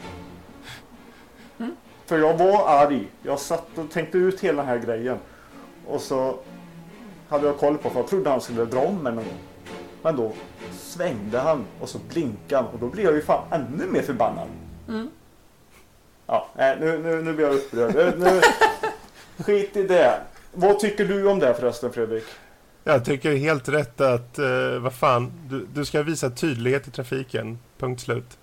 För jag var arg. Jag satt och tänkte ut hela den här grejen. Och så hade jag koll på, för jag trodde han skulle dra om mig någon gång. Men då svängde han och så blinkade han. Och då blev jag ju fan ännu mer förbannad. Ja, nu blir jag upprörd. Skit i det. Vad tycker du om det förresten, Fredrik? Jag tycker helt rätt att, vad fan, du ska visa tydlighet i trafiken. Punkt slut.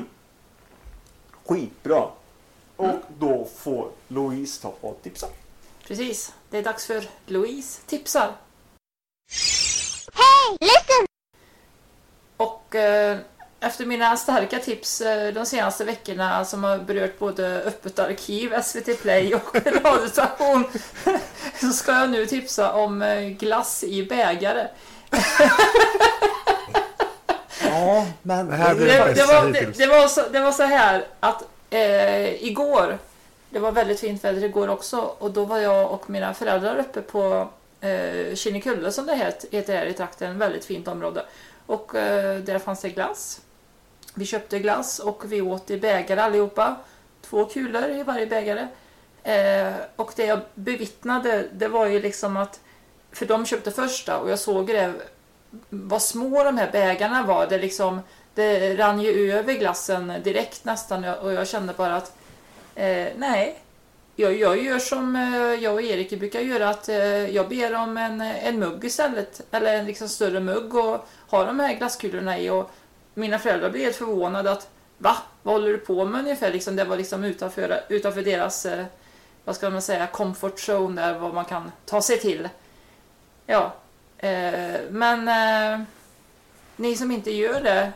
Skitbra. Och då får Louise ta och tipsa. Precis. Det är dags för Louise tipsar. Hey, listen! Och efter mina starka tips de senaste veckorna som har berört både Öppet arkiv, SVT Play och radiostation, så ska jag nu tipsa om glass i bägare. Ja, men det var så här att Igår, det var väldigt fint väder igår också, och då var jag och mina föräldrar uppe på Kinnekulle som det heter här i trakten, väldigt fint område. Och där fanns det glass. Vi köpte glass och vi åt i bägare allihopa. 2 kulor i varje bägare. Och det jag bevittnade, det var ju liksom att, för de köpte första och jag såg det, vad små de här bägarna var. Det rann ju över glassen direkt nästan, och jag kände bara att nej, jag gör som jag och Erik brukar göra, att jag ber om en mugg istället, eller en liksom större mugg, och har de här glasskulorna i. Och mina föräldrar blev helt förvånade att vad håller du på med ungefär? Liksom, det var liksom utanför deras vad ska man säga, comfort zone, där vad man kan ta sig till. Ja, men ni som inte gör det,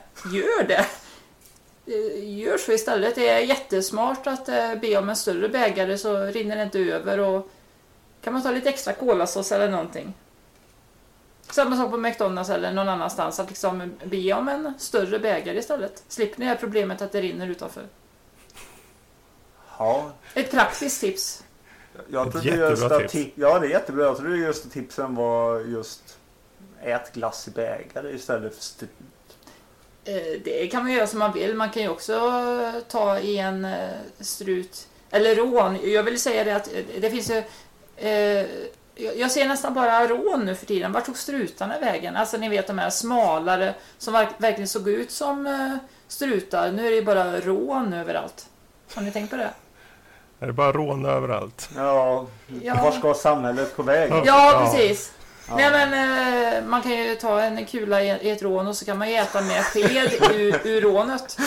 gör så istället. Det är jättesmart att be om en större bägare, så rinner det inte över, och kan man ta lite extra kolasås eller någonting. Samma sak på McDonalds eller någon annanstans, att liksom be om en större bägare istället. Slipper ni det här problemet att det rinner utanför. Ja. Ett praktiskt tips. Jag tror just tips. Ja, det är jättebra. Jag tror just tipsen var just ät glass i bägare istället för strut. Det kan man göra som man vill. Man kan ju också ta i en strut eller rån. Jag vill säga det att det finns ju jag ser nästan bara rån nu för tiden. Vart tog strutarna vägen? Alltså ni vet de här smalare som verkligen såg ut som strutar. Nu är det bara rån överallt. Har ni tänkt på det? Är det bara rån överallt? Ja. Var ska samhället på väg? Ja, precis. Ja. Nej, men man kan ju ta en kula i ett rån, och så kan man ju äta med sked ur rånet.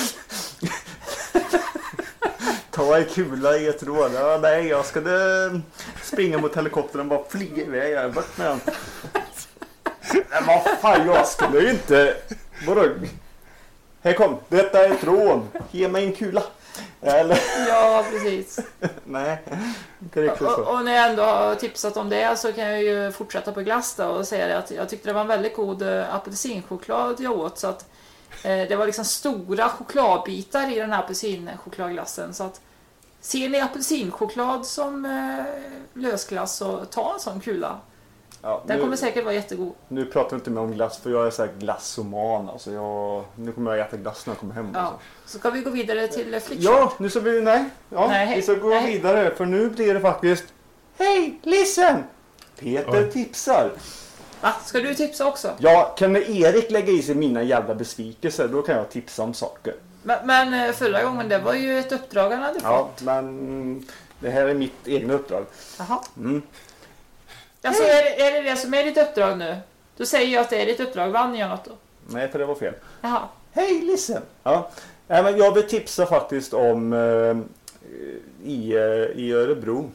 Ta en kula i ett rån. Ja, nej, jag skulle springa mot helikoptern och bara flyga iväg. Jag är bort med den. Men vad fan, jag skulle ju inte... Här kom, detta är ett rån. Ge mig en kula. Eller? Ja, precis. Nej, inte riktigt så. Och när jag ändå har tipsat om det, så kan jag ju fortsätta på glass då och säga det att jag tyckte det var en väldigt god apelsinchoklad jag åt, så att det var liksom stora chokladbitar i den här apelsinchokladglassen, så att ser ni apelsinchoklad som lösglass, så ta en sån kula. Ja, den kommer säkert vara jättegod. Nu pratar vi inte mer om glass, för jag är så här glassoman. Alltså nu kommer jag äta glass när jag kommer hem. Ja. Alltså. Så ska vi gå vidare till flickshop. Ja, nu ska vi... Nej, vi ska gå vidare. För nu blir det faktiskt... Hej, listen! Peter tipsar. Va? Ska du tipsa också? Ja, kan Erik lägga i sig mina jävla besvikelser, då kan jag tipsa om saker. Men förra gången, det var ju ett uppdrag han hade fått. Ja, men det här är mitt egna uppdrag. Jaha. Alltså, är det som är ditt uppdrag nu? Då säger jag att det är ditt uppdrag. Vann jag något då? Nej, för det var fel. Jaha. Hej, listen! Ja. Men jag vill tipsa faktiskt om i Örebro.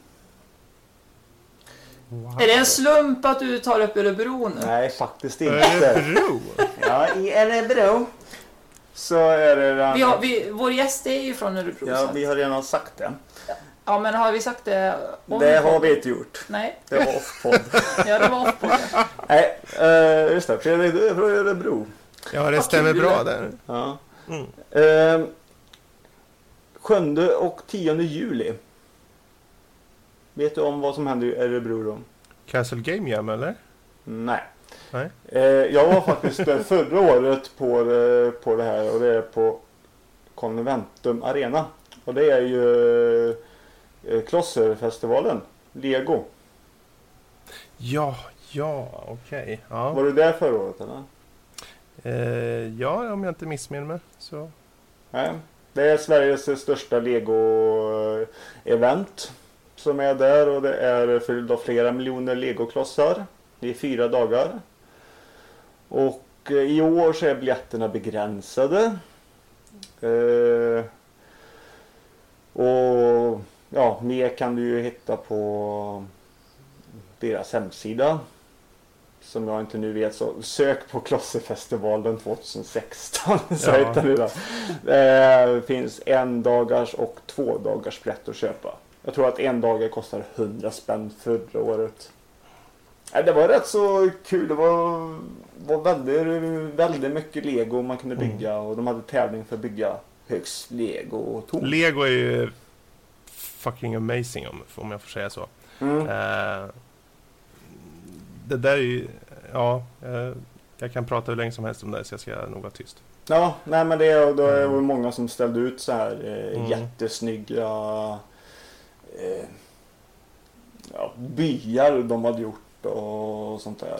Wow. Är det en slump att du tar upp Örebro nu? Nej, faktiskt inte. Örebro? Ja, i Örebro så är det... Vår gäst är ju från Örebro. Ja, vi har redan sagt det. Ja, men har vi sagt det? Det har vi inte gjort. Nej. Det var off-podd. Ja, det var off-podd. Nej, just det. Fredrik, du är från Örebro. Ja, det stämmer bra där. Ja. 7 och 10 juli. Vet du om vad som händer i Örebro då? Castle Game Jam, eller? Nej. Nej. Jag var faktiskt förra året på det här, och det är på Conventum Arena. Och det är ju Klosserfestivalen, Lego. Ja, okej. Ja. Var du där förra året, eller? Ja, om jag inte missminner mig. Så. Nej. Det är Sveriges största Lego-event som är där, och det är fyllt av flera miljoner Lego-klossar. Det är 4 dagar. Och i år så är biljetterna begränsade. Och ja, mer kan du ju hitta på deras hemsida. Som jag inte nu vet, så sök på Klosserfestivalen 2016. Så heter det då. Det finns 1 dagars och 2 dagars biljett att köpa. Jag tror att 1 dag kostar 100 spänn förra året. Det var rätt så kul. Det var väldigt mycket Lego man kunde bygga. Och de hade tävling för att bygga högst Lego-ton. Lego är ju fucking amazing om jag får säga så. Det där är ju... Ja, jag kan prata hur länge som helst om det, så jag ska nog vara tyst. Ja, nej men det är många som ställde ut så här jättesnygga byar de hade gjort och sånt där.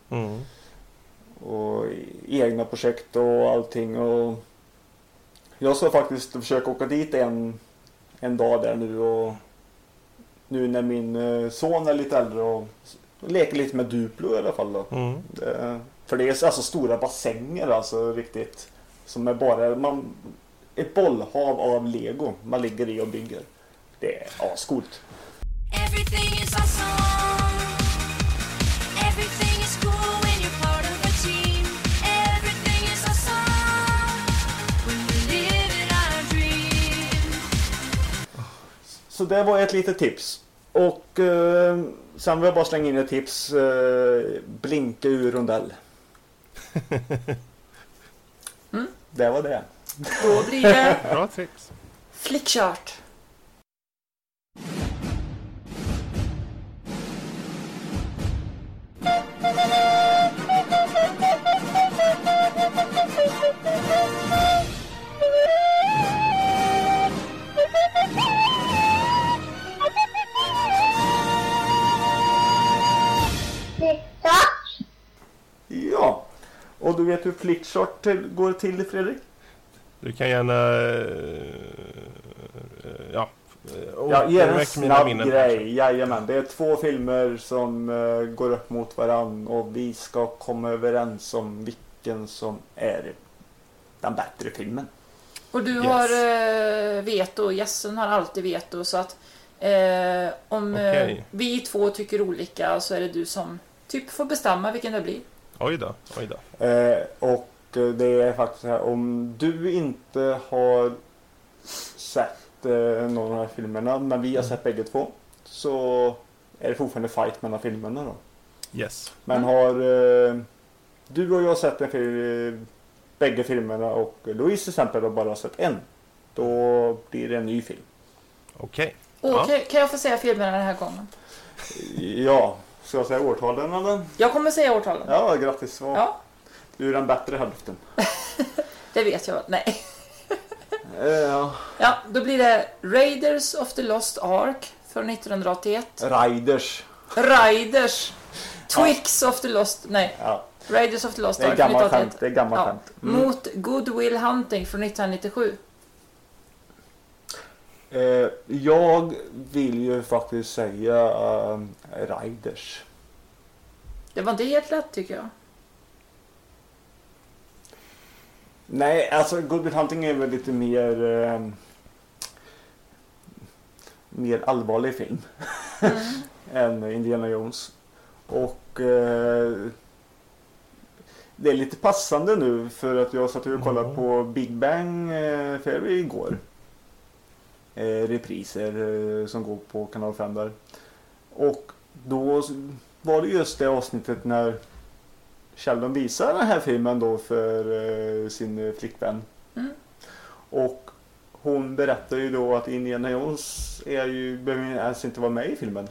Och egna projekt och allting. Och jag ska faktiskt försöka åka dit en dag där nu, och nu när min son är lite äldre och leker lite med Duplo i alla fall då. För det är alltså stora bassänger, alltså riktigt, som är bara ett bollhav av Lego man ligger i och bygger. Det är ascoolt. Everything is awesome. Everything is cool when you're part of a team. Everything is awesome when we live in our dream. Så det var ett litet tips. Och sen vill jag bara slänga in ett tips. Blinka ur rondell. Det var det. Då blir det bra tips. Flickchart. Ja, och du vet hur flickchart går till, Fredrik? Du kan gärna ge en snabb grej. Jajamän, det är 2 filmer som går upp mot varann, och vi ska komma överens om vilken som är den bättre filmen. Och du har veto, gästen har alltid veto, så att om vi 2 tycker olika, så är det du som typ får bestämma vilken det blir. Oj då. Och det är faktiskt så här, om du inte har sett någon av de här filmerna, men vi har sett bägge 2, så är det fortfarande fight mellan filmerna då. Yes. Men har du och jag sett bägge filmerna, och Louise till exempel har bara sett en, då blir det en ny film. Okej. Kan jag få säga filmerna den här gången? Ja, ska jag säga årtalen eller? Jag kommer säga årtalen. Ja, grattis. Ja. Du är den bättre hälften. Det vet jag, nej. Ja. Ja, då blir det Raiders of the Lost Ark från 1981. Riders. Twix of the Lost... Nej. Ja. Raiders of the Lost Ark från 1981. Det är gammalt skämt. Mot Good Will Hunting från 1997. Jag vill ju faktiskt säga Riders. Det var inte helt lätt, tycker jag. Nej, alltså Good Will Hunting är väl lite mer allvarlig film än Indiana Jones. Och det är lite passande nu, för att jag satt och kollade på Big Bang Theory igår. Repriser som går på kanal 5 där. Och då var det just det avsnittet när Sheldon visar den här filmen då för sin flickvän. Och hon berättar ju då att Indiana Jones behöver ens inte vara med i filmen.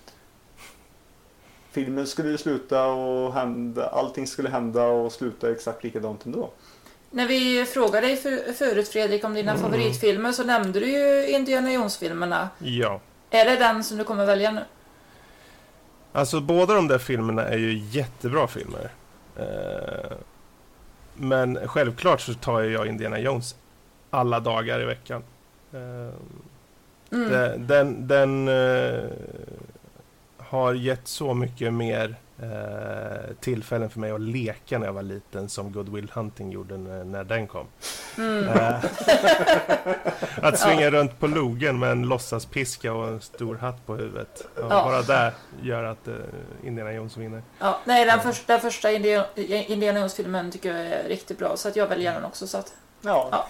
Filmen skulle sluta och allting skulle hända och sluta exakt likadant ändå. När vi frågade dig förut, Fredrik, om dina favoritfilmer, så nämnde du ju Indiana Jones-filmerna. Ja. Är det den som du kommer välja nu? Alltså båda de där filmerna är ju jättebra filmer. Men självklart så tar jag Indiana Jones alla dagar i veckan. Den har gett så mycket mer tillfällen för mig att leka när jag var liten, som Good Will Hunting gjorde när den kom. Att svinga runt på logen med en låtsaspiska och en stor hatt på huvudet. Bara där gör att Indiana Jones vinner. Ja, nej, den första Indiana Jones-filmen tycker jag är riktigt bra, så att jag väljer den också. Så att, ja.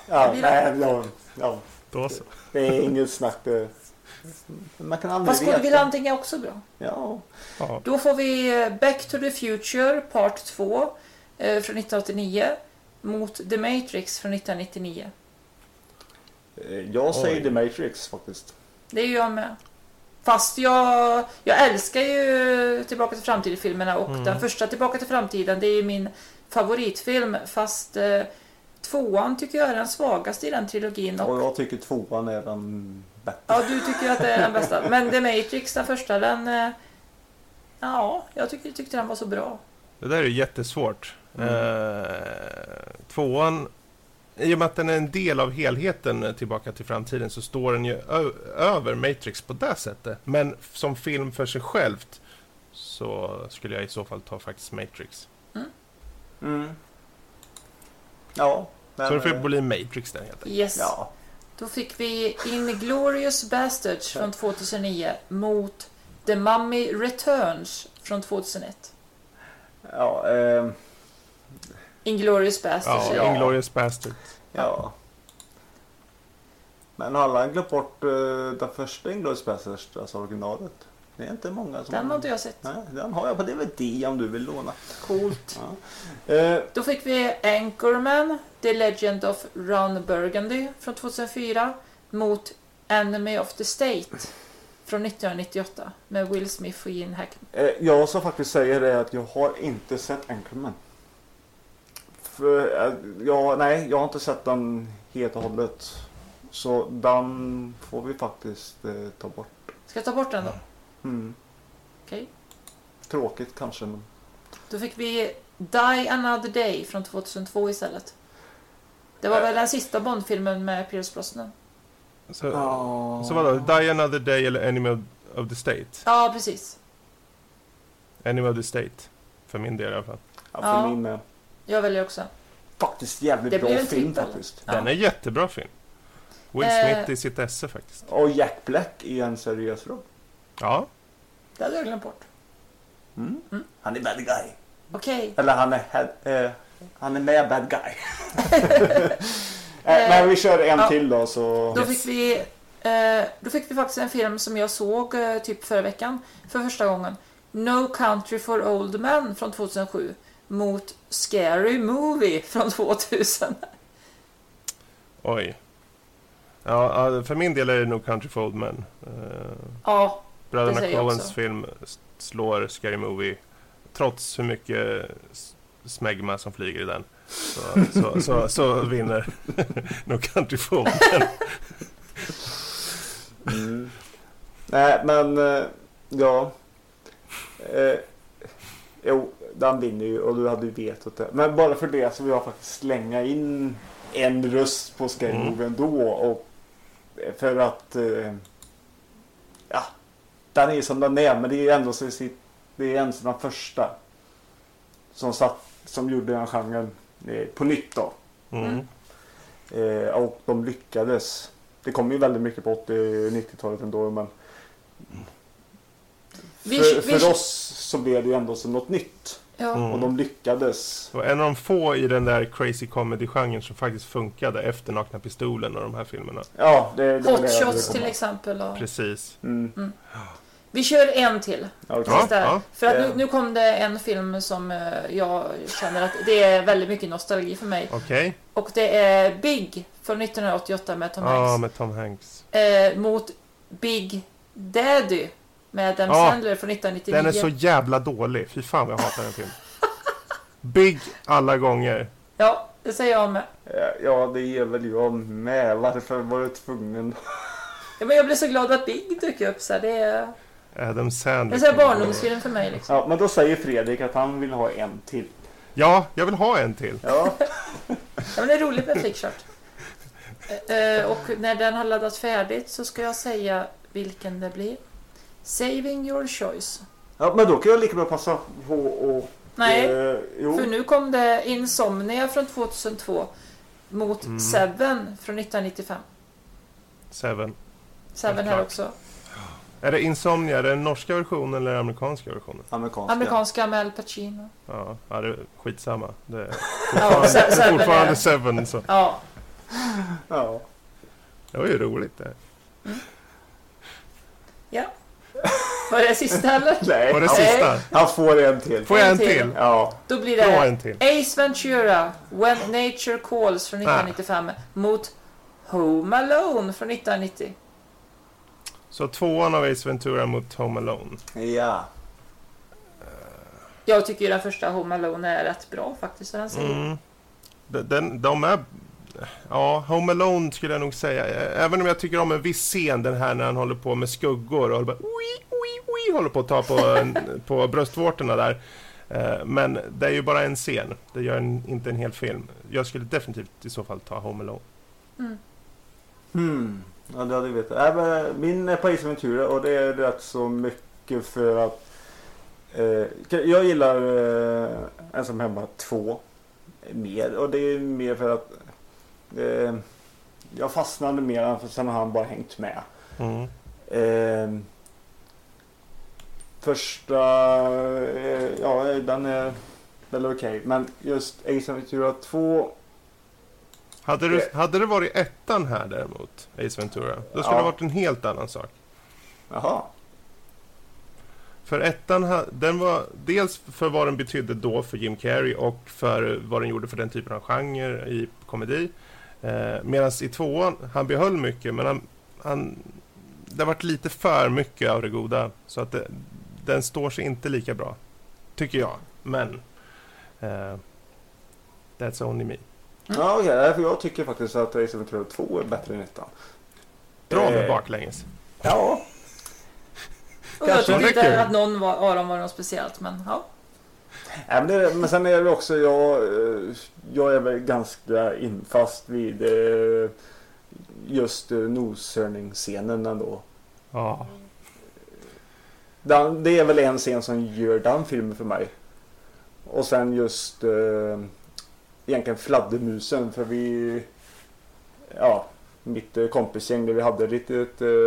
Då så. Det är inget snack. Man kan aldrig fast Good Will Hunting är också bra. Ja. Då får vi Back to the Future Part 2 från 1989 mot The Matrix från 1999. Jag säger The Matrix faktiskt. Det är ju jag med. Fast jag älskar ju Tillbaka till framtiden-filmerna och den första Tillbaka till framtiden, det är ju min favoritfilm, fast 2:an tycker jag är den svagaste i den trilogin. Och jag tycker 2:an är den bättre. Ja, du tycker att det är den bästa. Men The Matrix, den första, den... Ja, jag tyckte den var så bra. Det där är jättesvårt. 2:an, i och med att den är en del av helheten Tillbaka till framtiden, så står den ju över Matrix på det sättet. Men som film för sig självt så skulle jag i så fall ta faktiskt Matrix. Ja. Men, så det får bli Matrix där helt enkelt. Yes. Ja. Då fick vi Inglourious Basterds från 2009 mot The Mummy Returns från 2001. Ja, Inglourious Basterds. Ja, Inglourious Basterds. Ja. Men alla har glömt bort den första Inglourious Basterds, alltså originalet. Det är inte många som... Den har inte jag sett. Nej, den har jag på DVD om du vill låna. Coolt. Ja. Då fick vi Anchorman, The Legend of Ron Burgundy från 2004 mot Enemy of the State från 1998 med Will Smith och Gene Hackman. Jag som faktiskt säger det att jag har inte sett Anchorman. Jag har inte sett den helt och hållet. Så den får vi faktiskt ta bort. Ska jag ta bort den då? Okej. Tråkigt kanske. Men... Då fick vi Die Another Day från 2002 istället. Det var väl den sista Bond-filmen med Pierce Brosnan. Så vadå? Die Another Day eller Enemy of the State? Ja, precis. Enemy of the State. För min del i alla fall. Ja, för min med. Jag väljer också. Faktiskt jävligt det bra film trippel. faktiskt. Den är jättebra film. Will Smith i sitt esse faktiskt. Och Jack Black i en seriös roll. Ja. Det hade jag glömt bort. Han är bad guy. Okej. Eller han är med bad guy. Men vi kör en till då. Så... Då fick vi faktiskt en film som jag såg typ förra veckan för första gången. No Country for Old Men från 2007 mot Scary Movie från 2000. Oj. Ja, för min del är det No Country for Old Men. Ja, Bröderna Coens film slår Scary Movie. Trots hur mycket smegma som flyger i den. Så vinner No Country for Old Men. Nej, men ja. Jo, den vinner ju och du hade ju vetat det. Men bara för det så vill jag faktiskt slänga in en röst på Scary Movie ändå. Och för att ja, den är som den är, men det är ändå så det är en av de första som gjorde den genren på nytt då. Och de lyckades. Det kom ju väldigt mycket på 80-90-talet ändå, men för oss så blev det ju ändå som något nytt. Ja. Och de lyckades. Och en av de få i den där crazy comedy-genren som faktiskt funkade efter Nakna Pistolen och de här filmerna. Ja, Hot Shots till exempel. Och... Precis. Vi kör en till. Okay. För att nu kom det en film som jag känner att det är väldigt mycket nostalgi för mig. Okay. Och det är Big från 1988 med Tom Hanks. Ja, med Tom Hanks. Mot Big Daddy med Adam Sandler från 1999. Den är så jävla dålig. Fy fan vad jag hatar den filmen. Big alla gånger. Ja, det säger jag med. Ja, det ger väl jag med. Varför var du tvungen? Ja, men jag blir så glad att Big dyker upp så här. Det är Adam Sandler. Det är barndomsfilm för mig liksom. Ja, men då säger Fredrik att han vill ha en till. Ja, jag vill ha en till. Ja. Men det är roligt med flickshot. Och när den har laddats färdigt så ska jag säga vilken det blir. Saving your choice. Ja, men då kan jag lika bra passa på och... Nej, för nu kom det Insomnia från 2002 mot Seven från 1995. Seven här också. Är det Insomnia? Är det den norska versionen eller den amerikanska versionen? Amerikanska med Al Pacino. Ja, det är skitsamma. Det är fortfarande Seven. Så. Ja. Det var ju roligt det. Ja. Var det sista eller? Nej. Var det sista? Han får en till. Får jag en till? Ja. Då blir det Ace Ventura, When Nature Calls från 1995 mot Home Alone från 1990. Så 2:an av Ace Ventura mot Home Alone. Ja. Jag tycker ju den första Home Alone är rätt bra faktiskt. De är... Ja, Home Alone skulle jag nog säga. Även om jag tycker om en viss scen, den här när han håller på med skuggor och håller, håller på att ta på bröstvårtorna där. Men det är ju bara en scen. Det gör inte en hel film. Jag skulle definitivt i så fall ta Home Alone. Ja, det hade jag vetat. Min är på Ace Ventura och det är rätt så mycket för att jag gillar Ensam hemma 2 mer. Och det är mer för att jag fastnade mer för sen har han bara hängt med. Första den är väl okej. Men just Ace Ventura 2 hade det varit 1:an här däremot, Ace Ventura, då skulle det varit en helt annan sak. Jaha. För 1:an, den var dels för vad den betydde då för Jim Carrey och för vad den gjorde för den typen av genre i komedi. Medan i 2:an, han behöll mycket, men det har varit lite för mycket av det goda. Så att den står sig inte lika bra, tycker jag. Men that's only me. Ja, okej. För jag tycker faktiskt att Ace Ventura 2 är bättre än 1:an. Bra med baklänges. Ja. Och jag tycker inte att någon av dem var något speciellt, men ja. Men sen är det också, jag är väl ganska infast vid just noshörningsscenen ändå. Ja. Det är väl en scen som gör den filmen för mig. Och sen just egentligen fladdermusen, för mitt kompisgäng där vi hade lite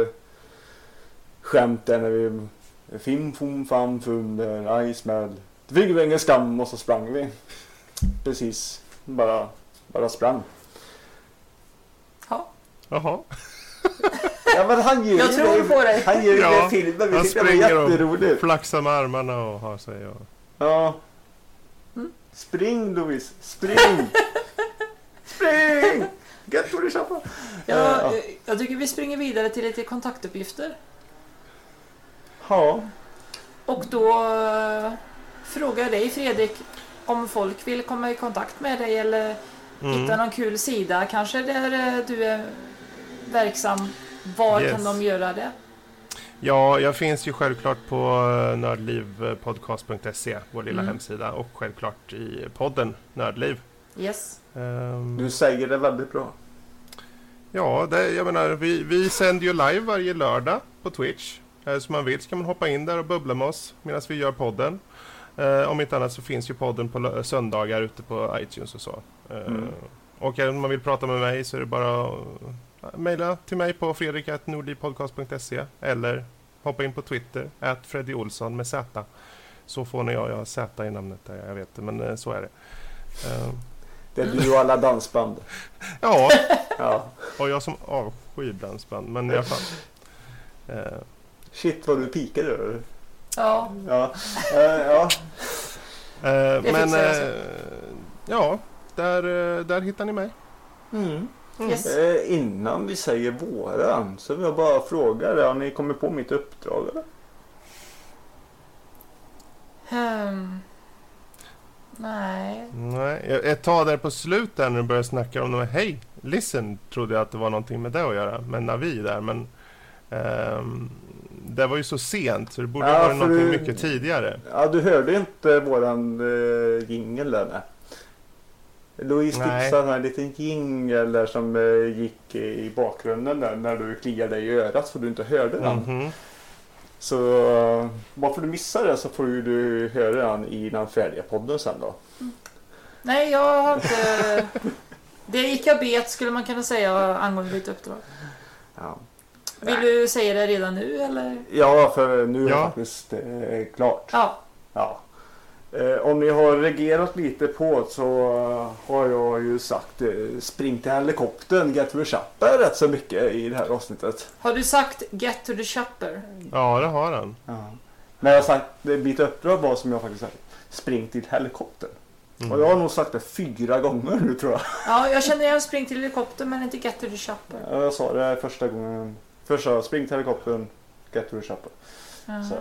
skämt där när vi fim, fom, fam, fum, nice, med det fick vi ingen skam och så sprang vi. Precis, bara sprang. Ja. Jaha. Ja, men han ger jag tror på dig. Han ger ju filmen, vi tyckte det var jätteroligt. Flaxar med armarna och har sig och... Ja. Spring, Louise, spring! Spring! Get to the shopper! Jag tycker vi springer vidare till lite kontaktuppgifter. Ja. Och då frågar jag dig, Fredrik, om folk vill komma i kontakt med dig eller hitta någon kul sida kanske där du är verksam. Var kan de göra det? Ja, jag finns ju självklart på nördlivpodcast.se, vår lilla hemsida, och självklart i podden Nördliv. Yes. Du säger det väldigt bra. Ja, jag menar, vi sänder ju live varje lördag på Twitch. Så man vill ska man hoppa in där och bubbla med oss medan vi gör podden. Om inte annat så finns ju podden på söndagar ute på iTunes och så. Och om man vill prata med mig så är det bara att mejla till mig på fredrik@nordlivpodcast.se eller hoppa in på Twitter @freddyolsson med Z. Så får ni jag har Z i namnet där, jag vet det, men så är det. Det är du och alla dansband. Ja. Ja. Och jag som avskyr dansband, men i alla fall. Shit vad du pikar du. Ja. Ja. Men ja, där hittar ni mig. Yes. Innan vi säger våran så vill jag bara fråga dig, har ni kommit på mitt uppdrag eller? Nej. Ett tag där på slutet när du började snacka om de här, hej, listen, trodde jag att det var någonting med det att göra, med Navi där, men det var ju så sent så det borde ha varit någonting mycket tidigare. Ja, du hörde inte våran jingle där. Louise tipsade en liten jingle där som gick i bakgrunden där när du kliade dig i örat så du inte hörde den. Så varför du missar det så får du höra den i den färdiga podden sen då. Nej, jag har inte... Det gick jag bet skulle man kunna säga angående ditt uppdrag. Ja. Vill du säga det redan nu eller? Ja, för nu är det faktiskt klart. Ja. Om ni har reagerat lite på så har jag ju sagt spring till helikoptern, get to the shopper rätt så mycket i det här avsnittet. Har du sagt get to the shopper? Ja, det har han. Ja. Men jag har sagt, mitt uppdrag var som jag faktiskt sagt, spring till helikoptern. Och jag har nog sagt det 4 gånger nu, tror jag. Ja, jag känner igen spring till helikoptern men inte get to the chopper. Ja, jag sa det första gången. Först sa jag spring till helikoptern, get to the chopper. Så.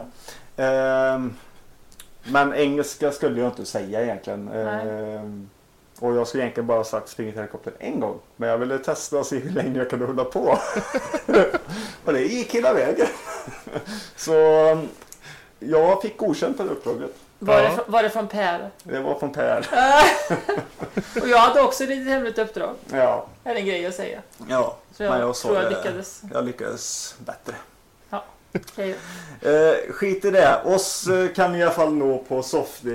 Men engelska skulle jag inte säga egentligen. Och jag skulle egentligen bara sagt spring till helikoptern en gång. Men jag ville testa och se hur länge jag kunde hålla på. Och det gick hela vägen. Så jag fick godkänt på det uppdraget. Var det från Per? Det var från Per. Och jag hade också lite hemligt uppdrag. Ja. Det är en grej att säga. Ja, så jag tror jag lyckades. Jag lyckades bättre. Ja, okej. Skit i det. Oss kan ni i alla fall nå på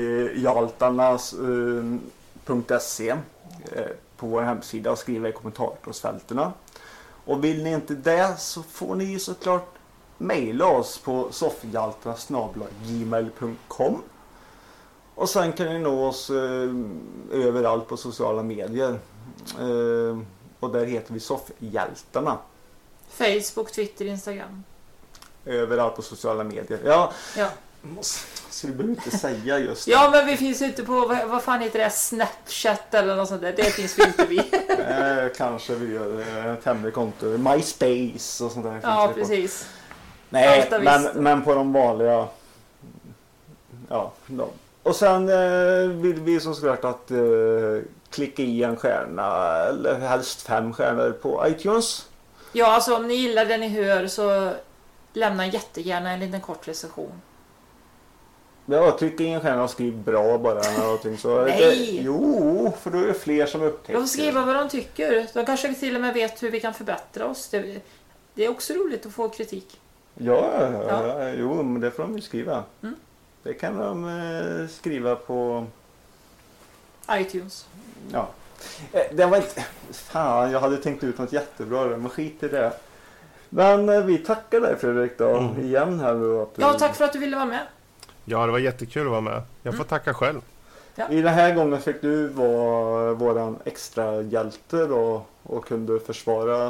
softjaltarnas.se på vår hemsida och skriva i kommentarsfälterna. Och vill ni inte det så får ni ju såklart mejla oss på softjaltarna@gmail.com. Och sen kan ni nå oss överallt på sociala medier. Och där heter vi Soffhjältarna. Facebook, Twitter, Instagram. Överallt på sociala medier. Ja. Så vi behöver inte säga just det. Ja, men vi finns ute på, vad fan heter det? Snapchat eller något sånt där. Det finns vi inte vi. Kanske vi gör ett hemligt konto. MySpace och sånt där. Ja, precis. Nej, men på de vanliga. Ja, och sen vill vi som sagt att klicka i en stjärna eller helst 5 stjärnor på iTunes. Ja, alltså om ni gillar det ni hör så lämna jättegärna en liten kort recension. Ja, tryck i en stjärna och skriv bra bara eller någonting så. Nej! Jo, för då är det fler som upptäcker. De får skriva vad de tycker. De kanske till och med vet hur vi kan förbättra oss. Det är också roligt att få kritik. Ja. Jo, men det får de ju skriva. Det kan de skriva på iTunes. Ja. Det var inte... Fan, jag hade tänkt ut något jättebra där, men skit i det. Men vi tackar dig, Fredrik, då, igen här nu. Ja, tack för att du ville vara med. Ja, det var jättekul att vara med. Jag får tacka själv. Ja. I den här gången fick du vara våran extra hjälte då, och kunde försvara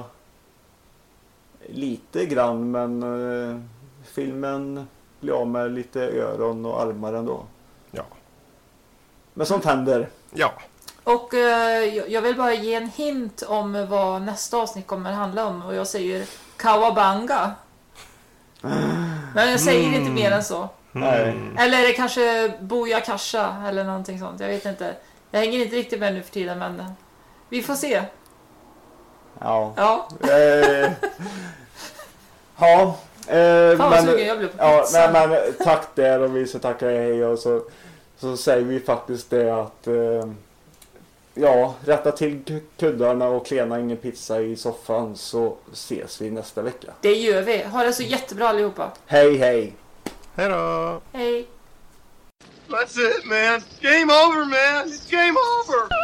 lite grann, men filmen blir av med lite öron och armar ändå. Ja. Men sånt händer. Ja. Och jag vill bara ge en hint om vad nästa avsnitt kommer att handla om. Och jag säger Kawabanga. Men jag säger inte mer än så. Eller är det kanske Booyakasha eller någonting sånt. Jag vet inte. Jag hänger inte riktigt med nu för tiden, men vi får se. Ja. Ja. Ja. Fan vad sugen jag blev på pizza. Men tack där, och vi så tackar hej, och så säger vi faktiskt det att rätta till kuddarna och klena ingen pizza i soffan, så ses vi nästa vecka. Det gör vi. Ha det så jättebra allihopa. Hej hej. Hej då. Hej. That's it, man. Game over, man. It's game over.